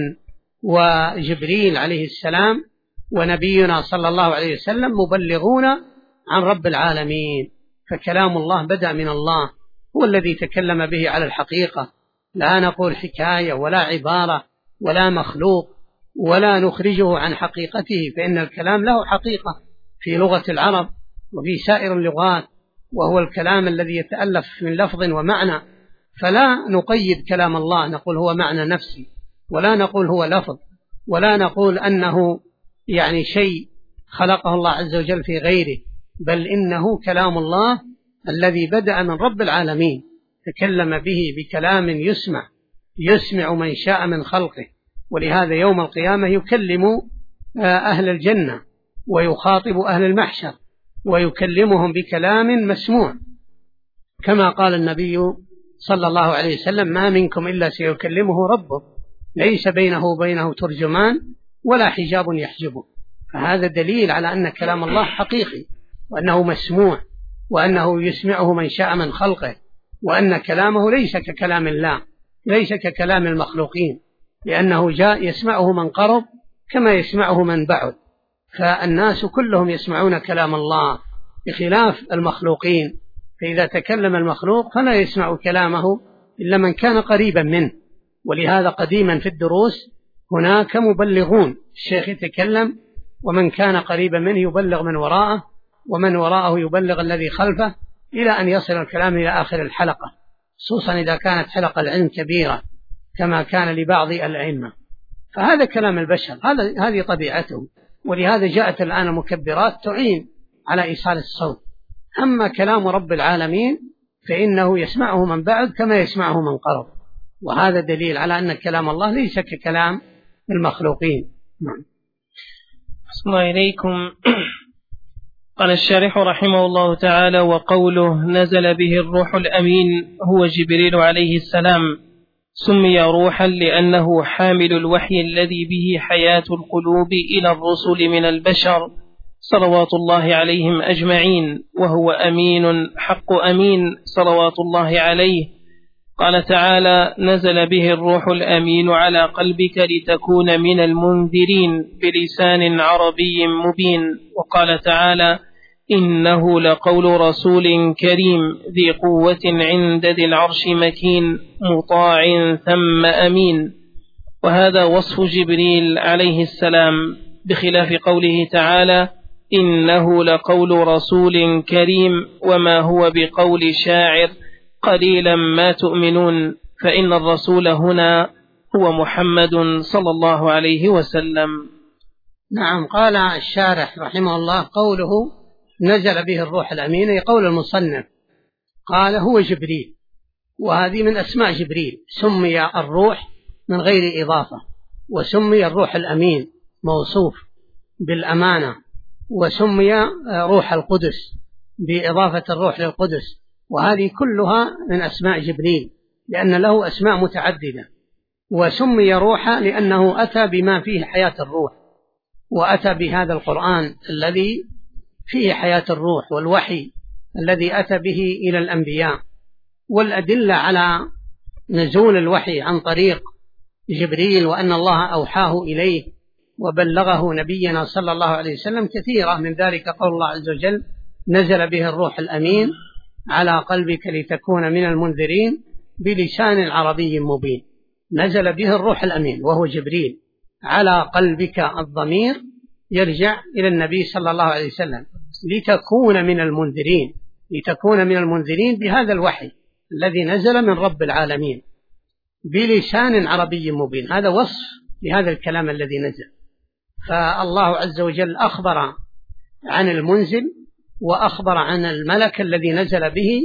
وجبريل عليه السلام ونبينا صلى الله عليه وسلم مبلغون عن رب العالمين، فكلام الله بدأ من الله، هو الذي تكلم به على الحقيقة، لا نقول حكاية ولا عبارة ولا مخلوق ولا نخرجه عن حقيقته، فإن الكلام له حقيقة في لغة العرب وفي سائر اللغات، وهو الكلام الذي يتألف من لفظ ومعنى، فلا نقيد كلام الله نقول هو معنى نفسي، ولا نقول هو لفظ، ولا نقول أنه يعني شيء خلقه الله عز وجل في غيره، بل إنه كلام الله الذي بدأ من رب العالمين، تكلم به بكلام يسمع يسمع من شاء من خلقه، ولهذا يوم القيامة يكلم أهل الجنة ويخاطب أهل المحشر ويكلمهم بكلام مسموع، كما قال النبي صلى الله عليه وسلم: ما منكم إلا سيكلمه ربه ليس بينه وبينه ترجمان ولا حجاب يحجبه. فهذا دليل على أن كلام الله حقيقي، وأنه مسموع، وأنه يسمعه من شاء من خلقه، وأن كلامه ليس ككلام الله، ليس ككلام المخلوقين، لأنه جاء يسمعه من قرب كما يسمعه من بعد. فالناس كلهم يسمعون كلام الله بخلاف المخلوقين، فإذا تكلم المخلوق فلا يسمع كلامه إلا من كان قريبا منه. ولهذا قديما في الدروس هناك مبلغون، الشيخ يتكلم ومن كان قريبا منه يبلغ من وراءه، ومن وراءه يبلغ الذي خلفه، إلى أن يصل الكلام إلى آخر الحلقة، خصوصا إذا كانت حلقة العلم كبيرة كما كان لبعض الأئمة. فهذا كلام البشر، هذه طبيعته، ولهذا جاءت الآن المكبرات تعين على إيصال الصوت. أما كلام رب العالمين فإنه يسمعه من بعد كما يسمعه من قرب، وهذا دليل على أن كلام الله ليس ككلام المخلوقين. أحسن إليكم. قال الشارح رحمه الله تعالى: وقوله نزل به الروح الأمين هو جبريل عليه السلام، سمي روحا لأنه حامل الوحي الذي به حياة القلوب إلى الرسل من البشر صلوات الله عليهم أجمعين، وهو أمين حق أمين صلوات الله عليه. قال تعالى: نزل به الروح الأمين على قلبك لتكون من المنذرين بلسان عربي مبين. وقال تعالى: إنه لقول رسول كريم ذي قوة عند ذي العرش مكين مطاع ثم أمين. وهذا وصف جبريل عليه السلام، بخلاف قوله تعالى: إنه لقول رسول كريم وما هو بقول شاعر قليلا ما تؤمنون، فإن الرسول هنا هو محمد صلى الله عليه وسلم. نعم. قال الشارح رحمه الله: قوله نزل به الروح الأمين يقول المصنف قال هو جبريل، وهذه من أسماء جبريل، سمي الروح من غير إضافة، وسمي الروح الأمين موصوف بالأمانة، وسمي روح القدس بإضافة الروح للقدس، وهذه كلها من أسماء جبريل لأن له أسماء متعددة. وسمي روحا لأنه أتى بما فيه حياة الروح، وأتى بهذا القرآن الذي فيه حياة الروح، والوحي الذي أتى به إلى الأنبياء، والأدلة على نزول الوحي عن طريق جبريل وأن الله أوحاه إليه وبلغه نبينا صلى الله عليه وسلم كثيرة. من ذلك قول الله عز وجل: نزل به الروح الأمين على قلبك لتكون من المنذرين بلسان عربي مبين. نزل به الروح الأمين وهو جبريل على قلبك، الضمير يرجع إلى النبي صلى الله عليه وسلم، لتكون من المنذرين، لتكون من المنذرين بهذا الوحي الذي نزل من رب العالمين بلسان عربي مبين. هذا وصف لهذا الكلام الذي نزل. فالله عز وجل أخبر عن المنزل، وأخبر عن الملك الذي نزل به،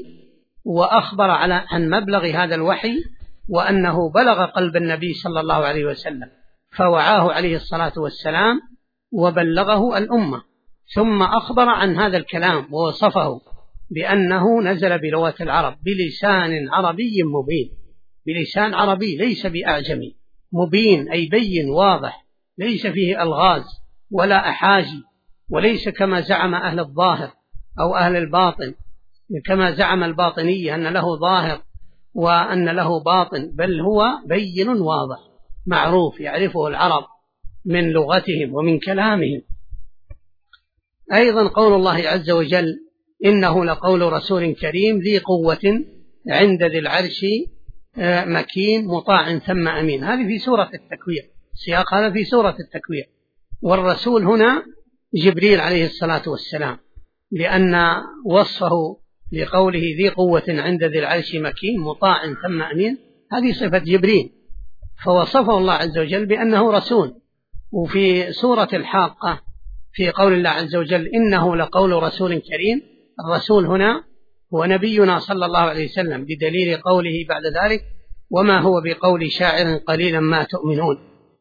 وأخبر عن مبلغ هذا الوحي، وأنه بلغ قلب النبي صلى الله عليه وسلم فوعاه عليه الصلاة والسلام وبلغه الأمة. ثم أخبر عن هذا الكلام ووصفه بأنه نزل بلغة العرب بلسان عربي مبين، بلسان عربي ليس بأعجمي، مبين أي بين واضح، ليس فيه ألغاز ولا أحاجي، وليس كما زعم أهل الظاهر أو أهل الباطن، كما زعم الباطنية أن له ظاهر وأن له باطن، بل هو بين واضح معروف يعرفه العرب من لغتهم ومن كلامهم. أيضا قول الله عز وجل: إنه لقول رسول كريم ذي قوة عند ذي العرش مكين مطاع ثم أمين. هذه في سورة التكوير، سياق هذا في سورة التكوير، والرسول هنا جبريل عليه الصلاة والسلام، لأن وصفه لقوله ذي قوة عند ذي العرش مكين مطاع ثم أمين هذه صفة جبريل، فوصفه الله عز وجل بأنه رسول. وفي سورة الحاقة في قول الله عز وجل: إنه لقول رسول كريم، الرسول هنا هو نبينا صلى الله عليه وسلم، بدليل قوله بعد ذلك: وما هو بقول شاعر قليلا ما تؤمنون.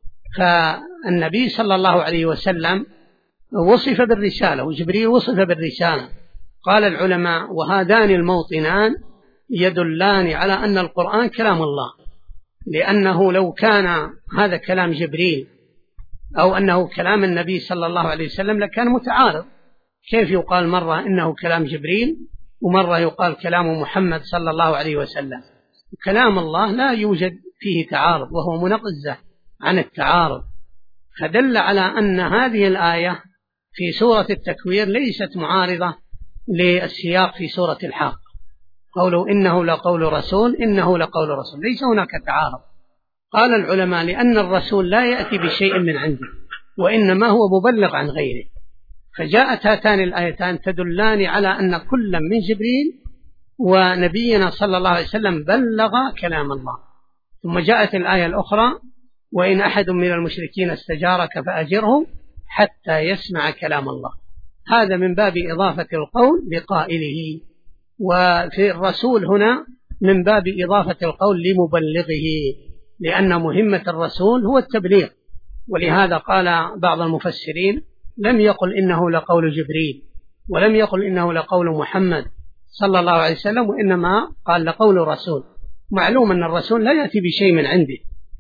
فالنبي صلى الله عليه وسلم وصف بالرسالة، وجبريل وصف بالرسالة. قال العلماء: وهذان الموطنان يدلان على أن القرآن كلام الله، لأنه لو كان هذا كلام جبريل أو أنه كلام النبي صلى الله عليه وسلم لكان متعارض. كيف يقال مرة إنه كلام جبريل ومرة يقال كلام محمد صلى الله عليه وسلم؟ كلام الله لا يوجد فيه تعارض، وهو منزه عن التعارض. فدل على أن هذه الآية في سورة التكوير ليست معارضة للسياق في سورة الحاقة. قوله إنه لقول رسول، إنه لقول رسول، ليس هناك تعارض. قال العلماء: لأن الرسول لا يأتي بشيء من عنده، وإنما هو مبلغ عن غيره. فجاءت هاتان الآيتان تدلان على أن كل من جبريل ونبينا صلى الله عليه وسلم بلغ كلام الله. ثم جاءت الآية الأخرى: وإن أحد من المشركين استجارك فأجره حتى يسمع كلام الله. هذا من باب إضافة القول لقائله، وفي الرسول هنا من باب إضافة القول لمبلغه، لأن مهمة الرسول هو التبليغ. ولهذا قال بعض المفسرين: لم يقل إنه لقول جبريل، ولم يقل إنه لقول محمد صلى الله عليه وسلم، وإنما قال لقول رسول. معلوم أن الرسول لا يأتي بشيء من عنده.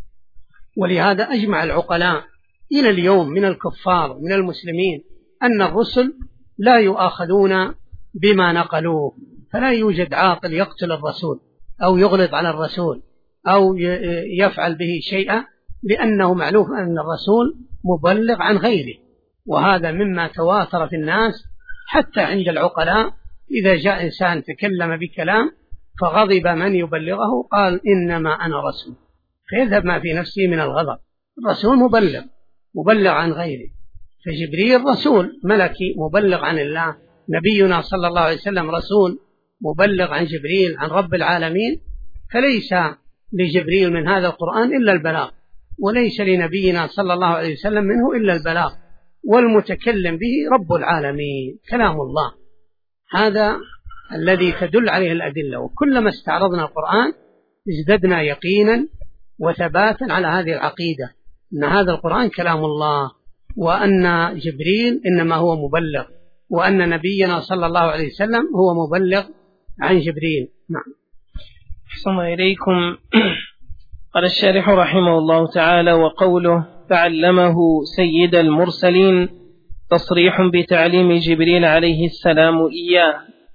ولهذا أجمع العقلاء إلى اليوم من الكفار من المسلمين أن الرسل لا يؤاخذون بما نقلوه، فلا يوجد عاقل يقتل الرسول أو يغلط على الرسول أو يفعل به شيئا، لأنه معلوم أن الرسول مبلغ عن غيره. وهذا مما تواتر في الناس حتى عند العقلاء. إذا جاء إنسان تكلم بكلام فغضب من يبلغه قال: إنما أنا رسول، فيذهب ما في نفسه من الغضب. الرسول مبلغ عن غيره. فجبريل رسول ملكي مبلغ عن الله، نبينا صلى الله عليه وسلم رسول مبلغ عن جبريل عن رب العالمين. فليس لجبريل من هذا القرآن إلا البلاغ، وليس لنبينا صلى الله عليه وسلم منه إلا البلاغ، والمتكلم به رب العالمين كلام الله. هذا الذي تدل عليه الأدلة. وكلما استعرضنا القرآن ازددنا يقينا وثباتا على هذه العقيدة، أن هذا القرآن كلام الله، وأن جبريل إنما هو مبلغ، وأن نبينا صلى الله عليه وسلم هو مبلغ عن جبريل. نعم. أحسن إليكم. قال الشارح رحمه الله تعالى: وقوله فعلمه سيد المرسلين تصريح بتعليم جبريل عليه السلام إياه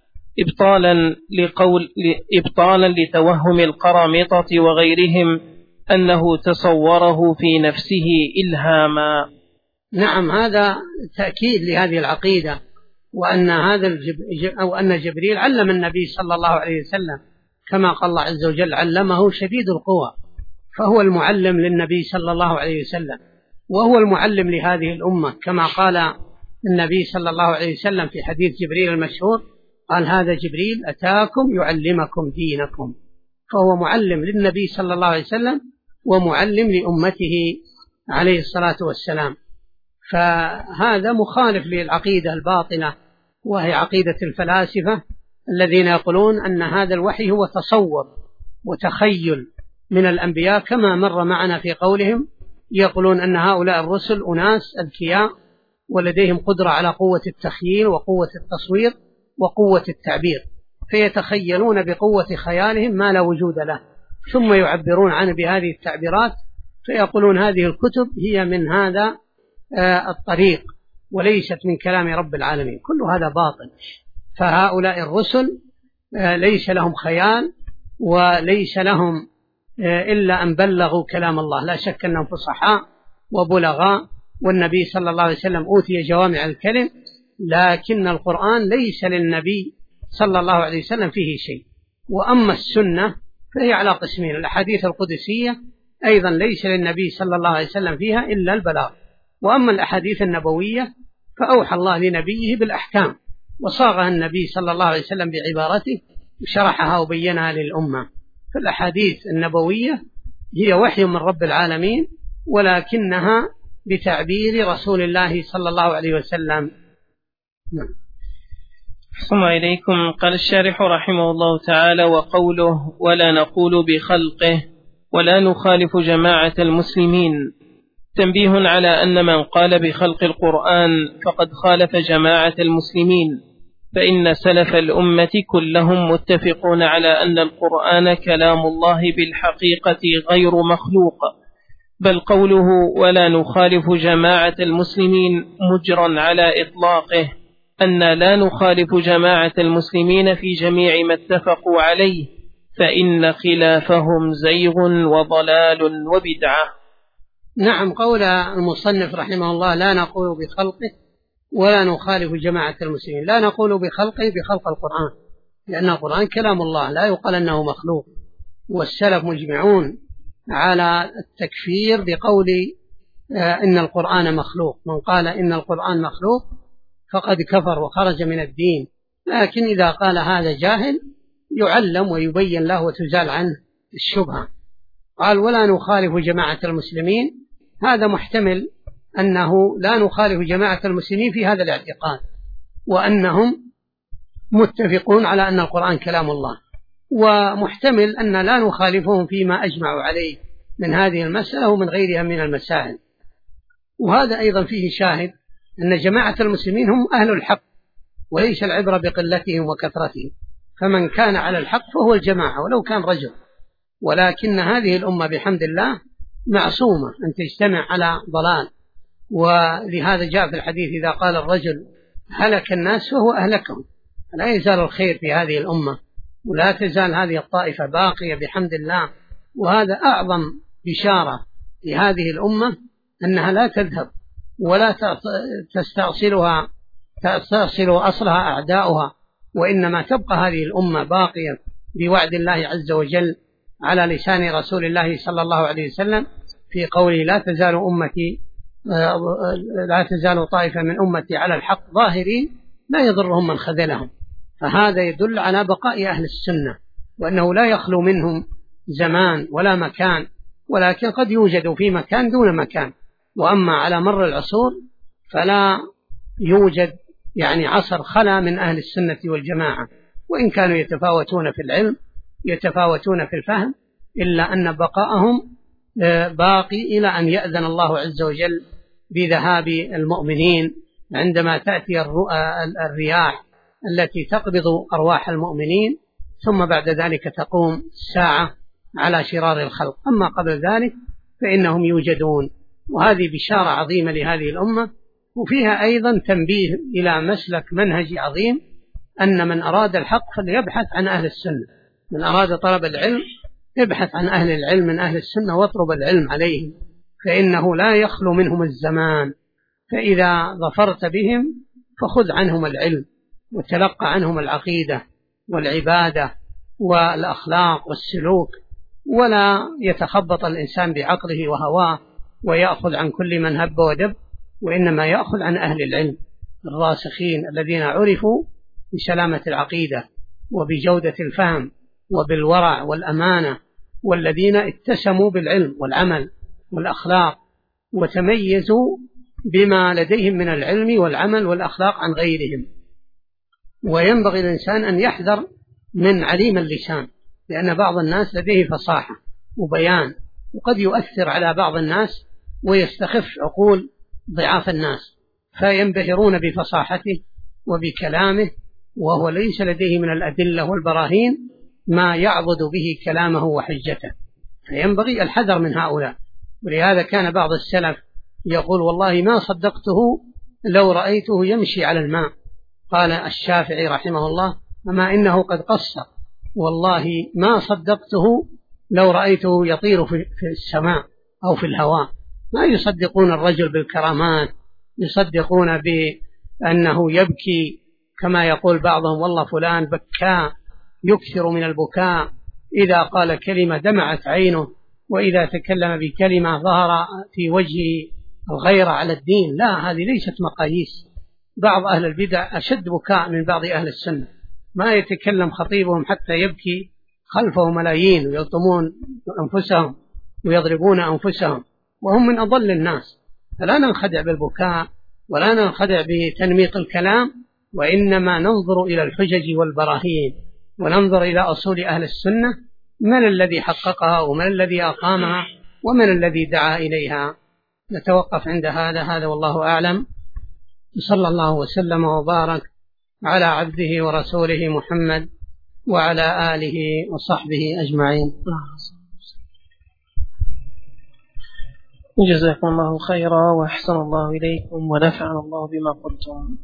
إبطالا لتوهم القرامطة وغيرهم أنه تصوره في نفسه إلهاما. نعم، هذا تأكيد لهذه العقيدة، وأن أن جبريل علم النبي صلى الله عليه وسلم، كما قال الله عز وجل: علمه شديد القوى. فهو المعلم للنبي صلى الله عليه وسلم، وهو المعلم لهذه الأمة، كما قال النبي صلى الله عليه وسلم في حديث جبريل المشهور: قال: هذا جبريل أتاكم يعلمكم دينكم. فهو معلم للنبي صلى الله عليه وسلم ومعلم لأمته عليه الصلاة والسلام. فهذا مخالف للعقيدة الباطلة، وهي عقيدة الفلاسفة الذين يقولون أن هذا الوحي هو تصور وتخيل من الأنبياء، كما مر معنا في قولهم: يقولون أن هؤلاء الرسل أناس أذكياء ولديهم قدرة على قوة التخييل وقوة التصوير وقوة التعبير، فيتخيلون بقوة خيالهم ما لا وجود له، ثم يعبرون عنه بهذه التعبيرات، فيقولون هذه الكتب هي من هذا الطريق وليست من كلام رب العالمين. كل هذا باطل. فهؤلاء الرسل ليس لهم خيال وليس لهم إلا أن بلغوا كلام الله. لا شك أنهم فصحاء وبلغاء، والنبي صلى الله عليه وسلم أوتي جوامع الكلم، لكن القرآن ليس للنبي صلى الله عليه وسلم فيه شيء. وأما السنة فهي على قسمين: الأحاديث القدسية أيضا ليس للنبي صلى الله عليه وسلم فيها إلا البلاغ، وأما الأحاديث النبوية فأوحى الله لنبيه بالأحكام، وصاغها النبي صلى الله عليه وسلم بعبارته وشرحها وبينها للأمة. فالأحاديث النبوية هي وحي من رب العالمين، ولكنها بتعبير رسول الله صلى الله عليه وسلم. أحسن إليكم. قال الشارح رحمه الله تعالى: وقوله ولا نقول بخلقه ولا نخالف جماعة المسلمين. تنبيه على أن من قال بخلق القرآن فقد خالف جماعة المسلمين، فإن سلف الأمة كلهم متفقون على أن القرآن كلام الله بالحقيقة غير مخلوق، بل قوله ولا نخالف جماعة المسلمين مجرى على إطلاقه، أن لا نخالف جماعة المسلمين في جميع ما اتفقوا عليه، فإن خلافهم زيغ وضلال وبدعة. نعم، قول المصنف رحمه الله لا نقول بخلقه ولا نخالف جماعة المسلمين. لا نقول بخلقه بخلق القرآن، لأن القرآن كلام الله لا يقال أنه مخلوق، والسلف مجمعون على التكفير بقول إن القرآن مخلوق. من قال إن القرآن مخلوق فقد كفر وخرج من الدين، لكن إذا قال هذا جاهل يعلم ويبين له وتزال عنه الشبهة. قال ولا نخالف جماعة المسلمين، هذا محتمل أنه لا نخالف جماعة المسلمين في هذا الاعتقاد، وأنهم متفقون على أن القرآن كلام الله، ومحتمل أن لا نخالفهم فيما أجمعوا عليه من هذه المسألة ومن غيرها من المسائل. وهذا أيضا فيه شاهد أن جماعة المسلمين هم أهل الحق، وليس العبرة بقلتهم وكثرتهم، فمن كان على الحق فهو الجماعة ولو كان رجل. ولكن هذه الأمة بحمد الله معصومة أن تجتمع على ضلال، ولهذا جاء في الحديث إذا قال الرجل هلك الناس فهو أهلكهم. لا يزال الخير في هذه الأمة، ولا تزال هذه الطائفة باقية بحمد الله. وهذا أعظم بشارة لهذه الأمة، أنها لا تذهب ولا تستأصل أصلها أعداؤها، وإنما تبقى هذه الأمة باقية بوعد الله عز وجل على لسان رسول الله صلى الله عليه وسلم في قوله لا تزال طائفة من أمتي على الحق ظاهرين لا يضرهم من خذلهم. فهذا يدل على بقاء أهل السنة، وأنه لا يخلو منهم زمان ولا مكان، ولكن قد يوجد في مكان دون مكان. وأما على مر العصور فلا يوجد عصر خلا من أهل السنة والجماعة، وإن كانوا يتفاوتون في العلم يتفاوتون في الفهم، إلا أن بقاءهم باقي إلى أن يأذن الله عز وجل بذهاب المؤمنين، عندما تأتي الرياح التي تقبض أرواح المؤمنين، ثم بعد ذلك تقوم الساعة على شرار الخلق. أما قبل ذلك فإنهم يوجدون، وهذه بشارة عظيمة لهذه الأمة. وفيها أيضا تنبيه إلى مسلك منهجي عظيم، أن من أراد الحق فليبحث عن أهل السنة. من أراد طلب العلم ابحث عن أهل العلم من أهل السنة واطلب العلم عليهم، فإنه لا يخلو منهم الزمان. فإذا ظفرت بهم فخذ عنهم العلم وتلقى عنهم العقيدة والعبادة والأخلاق والسلوك، ولا يتخبط الإنسان بعقله وهواه ويأخذ عن كل من هب ودب، وإنما يأخذ عن أهل العلم الراسخين الذين عرفوا بسلامة العقيدة وبجودة الفهم وبالورع والأمانة، والذين اتسموا بالعلم والعمل والأخلاق وتميزوا بما لديهم من العلم والعمل والأخلاق عن غيرهم. وينبغي الإنسان أن يحذر من عليم اللسان، لأن بعض الناس لديه فصاحة وبيان، وقد يؤثر على بعض الناس ويستخف عقول ضعاف الناس، فينبهرون بفصاحته وبكلامه، وهو ليس لديه من الأدلة والبراهين ما يعضد به كلامه وحجته. فينبغي الحذر من هؤلاء. ولهذا كان بعض السلف يقول والله ما صدقته لو رأيته يمشي على الماء. قال الشافعي رحمه الله أما إنه قد قصر، والله ما صدقته لو رأيته يطير في السماء أو في الهواء. ما يصدقون الرجل بالكرامات، يصدقون بأنه يبكي كما يقول بعضهم والله فلان بكاء يكثر من البكاء، إذا قال كلمة دمعت عينه، وإذا تكلم بكلمة ظهر في وجهه الغيرة على الدين. لا، هذه ليست مقاييس. بعض أهل البدع أشد بكاء من بعض أهل السنة، ما يتكلم خطيبهم حتى يبكي خلفه ملايين ويلطمون أنفسهم ويضربون أنفسهم، وهم من أضل الناس. فلا ننخدع بالبكاء ولا ننخدع بتنميق الكلام، وإنما ننظر إلى الحجج والبراهين، وننظر إلى أصول أهل السنة من الذي حققها ومن الذي أقامها ومن الذي دعا إليها. نتوقف عند هذا والله أعلم. صلى الله وسلم وبارك على عبده ورسوله محمد وعلى آله وصحبه أجمعين. جزاكم الله خيرا وأحسن الله إليكم ونفعنا الله بما قلتم.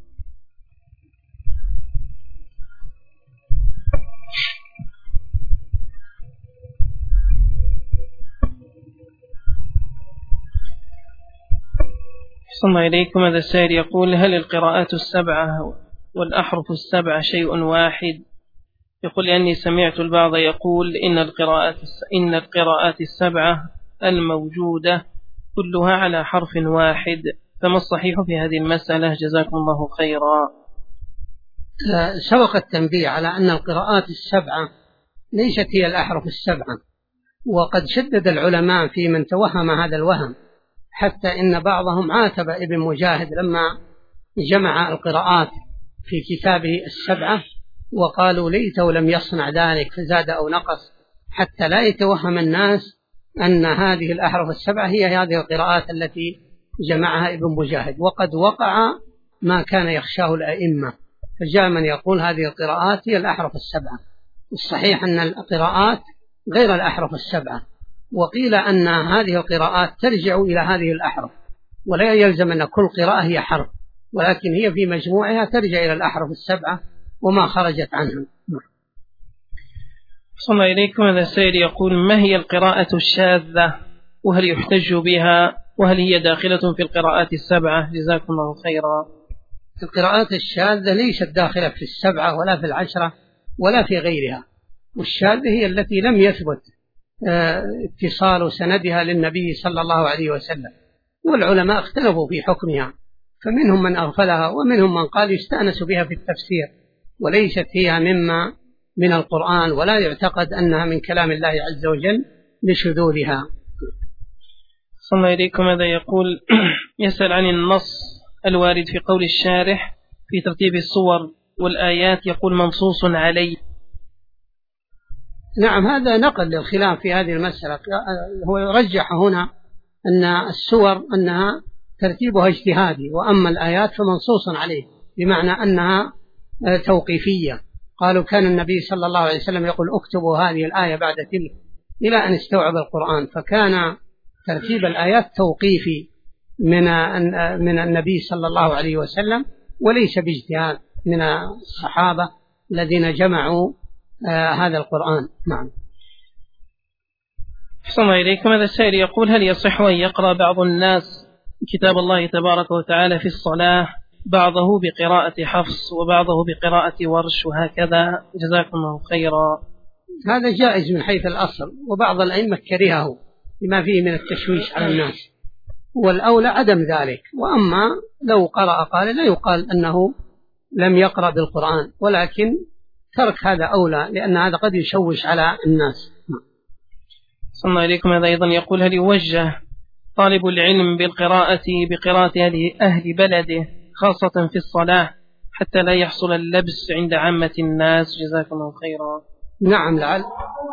أحسن الله إليكم. هذا السائل يقول: هل القراءات السبعة والأحرف السبعة شيء واحد؟ يقول: لأني سمعت البعض يقول إن القراءات السبعة الموجودة كلها على حرف واحد، فما الصحيح في هذه المسألة؟ جزاكم الله خيرا. سبق التنبيه على أن القراءات السبعة ليست هي الأحرف السبعة، وقد شدد العلماء في من توهم هذا الوهم، حتى إن بعضهم عاتب ابن مجاهد لما جمع القراءات في كتابه السبعة، وقالوا ليته لم يصنع ذلك فزاد أو نقص، حتى لا يتوهم الناس أن هذه الأحرف السبعة هي هذه القراءات التي جمعها ابن مجاهد. وقد وقع ما كان يخشاه الأئمة، فجاء من يقول هذه القراءات هي الأحرف السبعة. الصحيح أن القراءات غير الأحرف السبعة، وقيل أن هذه القراءات ترجع إلى هذه الأحرف، ولا يلزم أن كل قراءة هي حرف، ولكن هي في مجموعها ترجع إلى الأحرف السبعة وما خرجت عنها. صلى الله إليكم. هذا السائل يقول: ما هي القراءة الشاذة، وهل يحتج بها، وهل هي داخلة في القراءات السبعة؟ جزاكم الله خيرا. القراءات الشاذة ليست داخلة في السبعة ولا في العشرة ولا في غيرها، والشاذة هي التي لم يثبت اتصال سندها للنبي صلى الله عليه وسلم، والعلماء اختلفوا في حكمها، فمنهم من أغفلها ومنهم من قال يستأنس بها في التفسير، وليست هي مما من القرآن، ولا يعتقد أنها من كلام الله عز وجل لشذوذها. صلى الله إليكم. هذا يقول: يسأل عن النص الوارد في قول الشارح في ترتيب الصور والآيات، يقول منصوص عليه. نعم، هذا نقل للخلاف في هذه المسألة. هو يرجح هنا أن السور أنها ترتيبها اجتهادي، وأما الآيات فمنصوص عليه، بمعنى أنها توقيفية. قالوا كان النبي صلى الله عليه وسلم يقول اكتبوا هذه الآية بعد تلك إلى أن استوعب القرآن، فكان ترتيب الآيات توقيفي من النبي صلى الله عليه وسلم، وليس باجتهاد من الصحابة الذين جمعوا هذا القرآن. نعم. أحسن الله إليكم. هذا السائل يقول: هل يصح أن يقرأ بعض الناس كتاب الله تبارك وتعالى في الصلاة، بعضه بقراءة حفص وبعضه بقراءة ورش وهكذا؟ جزاكم الله خيرا. هذا جائز من حيث الأصل، وبعض الأئمة كرهه بما فيه من التشويش على الناس، والأولى عدم ذلك. وأما لو قرأ قال لا يقال أنه لم يقرأ بالقرآن، ولكن ترك هذا أولى، لأن هذا قد يشوش على الناس. صلى الله عليكم. هذا أيضا يقول: هل يوجه طالب العلم بقراءة أهل بلده خاصة في الصلاة حتى لا يحصل اللبس عند عامة الناس؟ جزاكم الله خيرا. نعم، لعل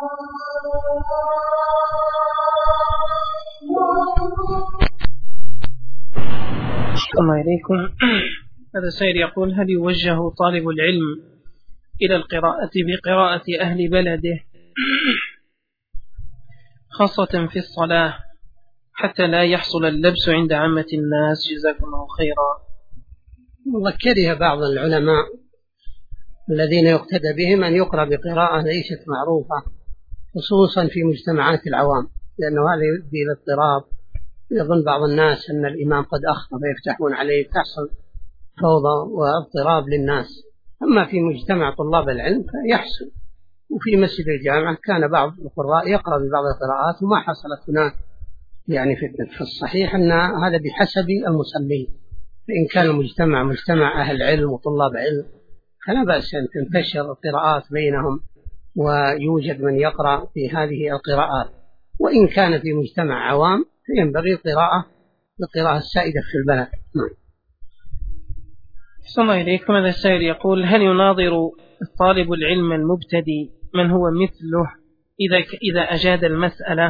الله إليكم. هذا سائل يقول: هل يوجه طالب العلم إلى القراءة بقراءة أهل بلده خاصة في الصلاة حتى لا يحصل اللبس عند عامة الناس؟ جزاكم الله خيرا. وكره بعض العلماء الذين يقتدى بهم أن يقرأ بقراءة ليست معروفة، خصوصا في مجتمعات العوام، لأنه هذا يؤدي إلى اضطراب. يظن بعض الناس أن الإمام قد أخطأ فيفتحون عليه، تحصل فوضى واضطراب للناس. أما في مجتمع طلاب العلم فيحصل، وفي مسجد الجامعة كان بعض القراء يقرأ ببعض القراءات وما حصلت هناك يعني فتنة. فالصحيح أن هذا بحسب المصلين، فإن كان المجتمع مجتمع أهل علم وطلاب علم فلا بأس أن تنتشر القراءات بينهم ويوجد من يقرأ في هذه القراءات. وإن كان في مجتمع عوام فينبغي القراءة السائدة في البلد. صلى الله إليكم. هذا السائل يقول: هل يناظر طالب العلم المبتدئ من هو مثله إذا أجاد المسألة؟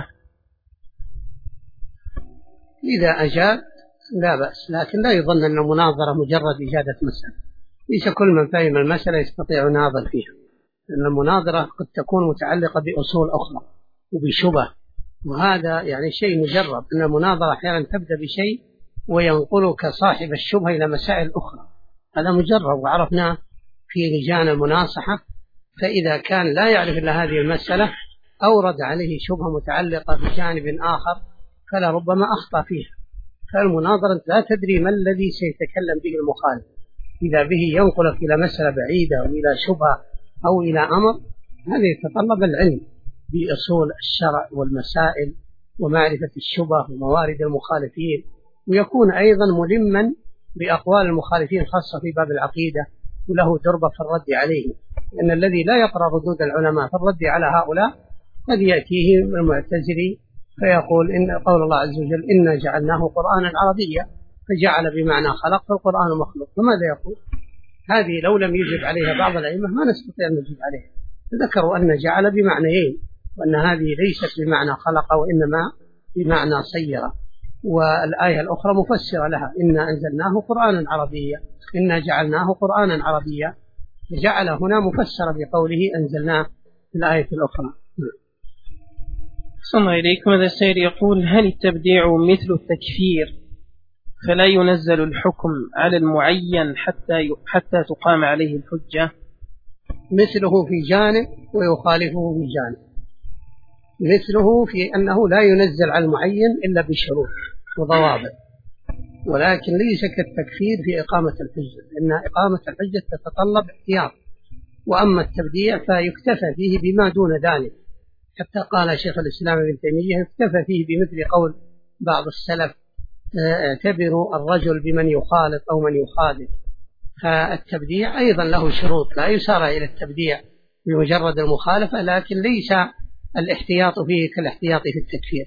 إذا أجاد لا بأس، لكن لا يظن أن المناظرة مجرد إجادة مسألة. ليس كل من فهم المسألة يستطيع يناظر فيها، لأن المناظرة قد تكون متعلقة بأصول أخرى وبشبه، وهذا يعني شيء مجرب. أن المناظرة أحيانا تبدأ بشيء وينقلك صاحب الشبهة إلى مسائل أخرى، هذا مجرب وعرفناه في لجان المناصحة. فإذا كان لا يعرف إلا هذه المسألة أورد عليه شبهة متعلقة بجانب آخر فلربما أخطأ فيها. فالمناظرة لا تدري ما الذي سيتكلم به المخالف، إذا به ينقلك إلى مسألة بعيدة أو إلى شبهة أو إلى أمر، هذا يتطلب العلم بأصول الشرع والمسائل ومعرفة الشبه وموارد المخالفين، ويكون أيضا ملما بأقوال المخالفين خاصة في باب العقيدة، وله دربة في الرد عليه. لأن الذي لا يقرأ ردود العلماء في الرد على هؤلاء قد يأتيه المعتزلي فيقول إن قول الله عز وجل إنا جعلناه قرآنا عربيا، فجعل بمعنى خلق، فالقرآن مخلوق، فماذا يقول؟ هذه لو لم يجب عليها بعض الأئمة ما نستطيع أن نجيب عليها. ذكروا أن جعل بمعنيين، وأن هذه ليست بمعنى خلق وإنما بمعنى صير، والآية الأخرى مفسرة لها إنا أنزلناه قرآنا عربيا، إنا جعلناه قرآنا عربيا، جعل هنا مفسر بقوله أنزلناه في الآية الأخرى. صلى الله إليكم. هذا السائل يقول: هل التبديع مثل التكفير فلا ينزل الحكم على المعين حتى تقام عليه الحجة؟ مثله في جانب ويخالفه في جانب. مثله في أنه لا ينزل على المعين إلا بشروط وضوابط، ولكن ليس كالتكفير في إقامة الحجة، لأن إقامة الحجة تتطلب احتياط، وأما التبديع فيكتفى فيه بما دون ذلك. حتى قال شيخ الإسلام ابن تيمية يكتفى فيه بمثل قول بعض السلف: اعتبروا الرجل بمن يخالط أو من يخالط. فالتبديع أيضا له شروط، لا يسارع إلى التبديع بمجرد المخالفة، لكن ليس الاحتياط فيه كالاحتياط في التكفير.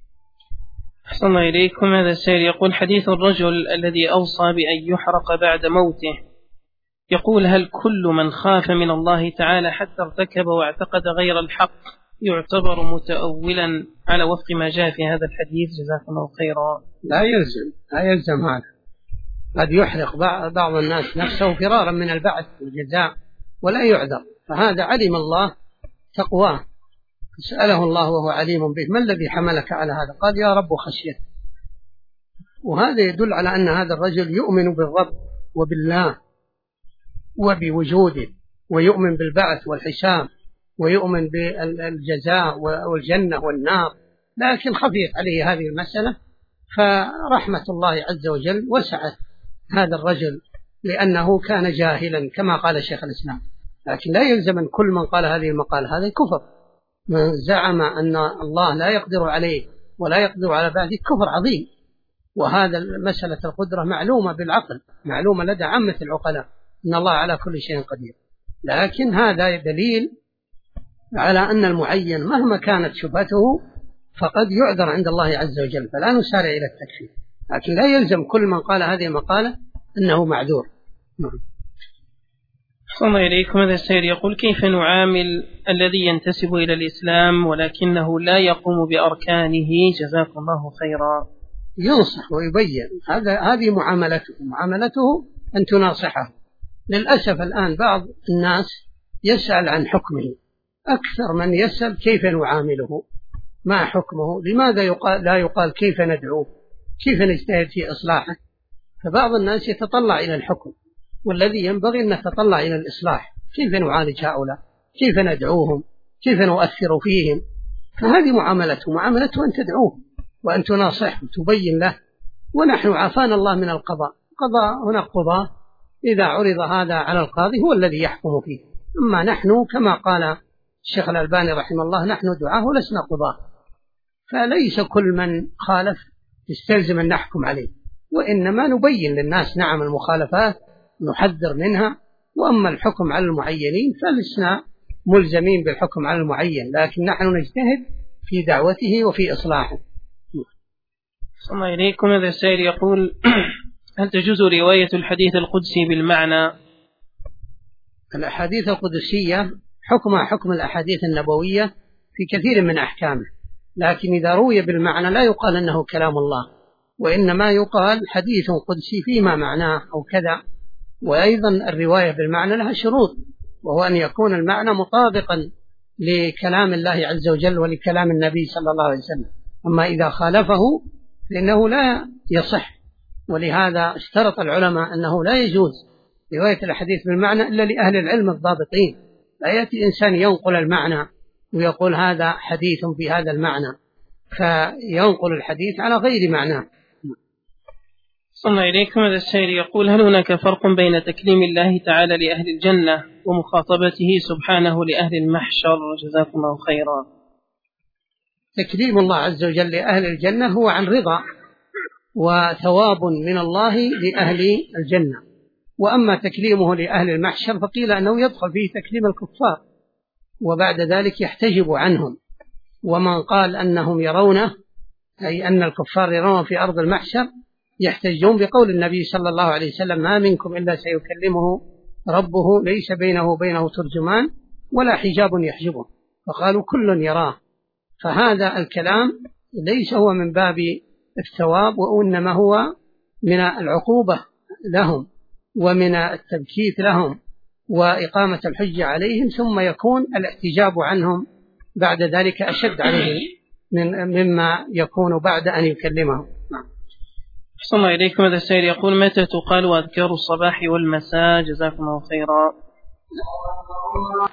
أحسن الله إليكم. هذا السائل يقول: حديث الرجل الذي أوصى بأن يحرق بعد موته، يقول: هل كل من خاف من الله تعالى حتى ارتكب واعتقد غير الحق يعتبر متأولا على وفق ما جاء في هذا الحديث؟ جزاكم الله خيرا. لا يلزم هذا. قد يحرق بعض الناس نفسه فرارا من البعث والجزاء ولا يعذر، فهذا علم الله تقواه، سأله الله وهو عليم به: ما الذي حملك على هذا؟ قال: يا رب خشيت. وهذا يدل على أن هذا الرجل يؤمن بالرب وبالله وبوجوده، ويؤمن بالبعث والحساب، ويؤمن بالجزاء والجنة والنار، لكن خفيت عليه هذه المسألة، فرحمة الله عز وجل وسعت هذا الرجل لأنه كان جاهلا كما قال شيخ الإسلام. لكن لا يلزم أن كل من قال هذه المقالة هذا كفر. من زعم أن الله لا يقدر عليه ولا يقدر على بعده كفر عظيم. وهذا مسألة القدرة معلومة بالعقل، معلومة لدى عامة العقلاء أن الله على كل شيء قدير، لكن هذا دليل على أن المعين مهما كانت شبهته فقد يعذر عند الله عز وجل، فلا نسارع إلى التكفير، لكن لا يلزم كل من قال هذه المقالة أنه معذور. صلى الله إليكم. هذا السائل يقول: كيف نعامل الذي ينتسب إلى الإسلام ولكنه لا يقوم بأركانه؟ جزاكم الله خيرا. ينصح ويبين، هذه معاملته أن تناصحه. للأسف الآن بعض الناس يسأل عن حكمه أكثر من يسأل كيف نعامله، ما حكمه، لماذا لا يقال كيف ندعوه، كيف نجتهد في إصلاحه. فبعض الناس يتطلع إلى الحكم، والذي ينبغي أن نتطلع إلى الإصلاح، كيف نعالج هؤلاء، كيف ندعوهم، كيف نؤثر فيهم. فهذه معاملته أن تدعوه وأن تناصحه وتبين له. ونحن عافانا الله من القضاء، هناك قضاء إذا عرض هذا على القاضي هو الذي يحكم فيه، أما نحن كما قال الشيخ الألباني رحمه الله: نحن دعاه ولسنا قضاة. فليس كل من خالف يستلزم أن نحكم عليه، وإنما نبين للناس نعم المخالفات نحذر منها، وأما الحكم على المعينين فلسنا ملزمين بالحكم على المعين، لكن نحن نجتهد في دعوته وفي إصلاحه. صلى الله إليكم. هذا السائل يقول: هل تجوز رواية الحديث القدسي بالمعنى؟ الأحاديث القدسية حكمها حكم الأحاديث النبوية في كثير من أحكامه، لكن إذا روي بالمعنى لا يقال أنه كلام الله، وإنما يقال حديث قدسي فيما معناه أو كذا. وأيضا الرواية بالمعنى لها شروط، وهو أن يكون المعنى مطابقا لكلام الله عز وجل ولكلام النبي صلى الله عليه وسلم. أما إذا خالفه فإنه لا يصح، ولهذا اشترط العلماء أنه لا يجوز رواية الحديث بالمعنى إلا لأهل العلم الضابطين. لا يأتي إنسان ينقل المعنى ويقول هذا حديث بهذا المعنى فينقل الحديث على غير معناه. صلى الله إليكم. هذا السائل يقول: هل هناك فرق بين تكليم الله تعالى لأهل الجنة ومخاطبته سبحانه لأهل المحشر؟ جزاكم الله خيرا. تكليم الله عز وجل لأهل الجنة هو عن رضا وثواب من الله لأهل الجنة، وأما تكليمه لأهل المحشر فقيل أنه يدخل فيه تكليم الكفار وبعد ذلك يحتجب عنهم. ومن قال أنهم يرونه، أي أن الكفار يرون في أرض المحشر، يحتجون بقول النبي صلى الله عليه وسلم: ما منكم إلا سيكلمه ربه ليس بينه وبينه ترجمان ولا حجاب يحجبه، فقالوا كل يراه. فهذا الكلام ليس هو من باب الثواب، وإنما هو من العقوبة لهم ومن التبكيت لهم وإقامة الحجة عليهم، ثم يكون الاحتجاب عنهم بعد ذلك أشد عليهم مما يكون بعد أن يكلمهم. صلى الله إليكم. هذا السائل يقول: متى تقال أذكار الصباح والمساء؟ جزاكم الله خيرا.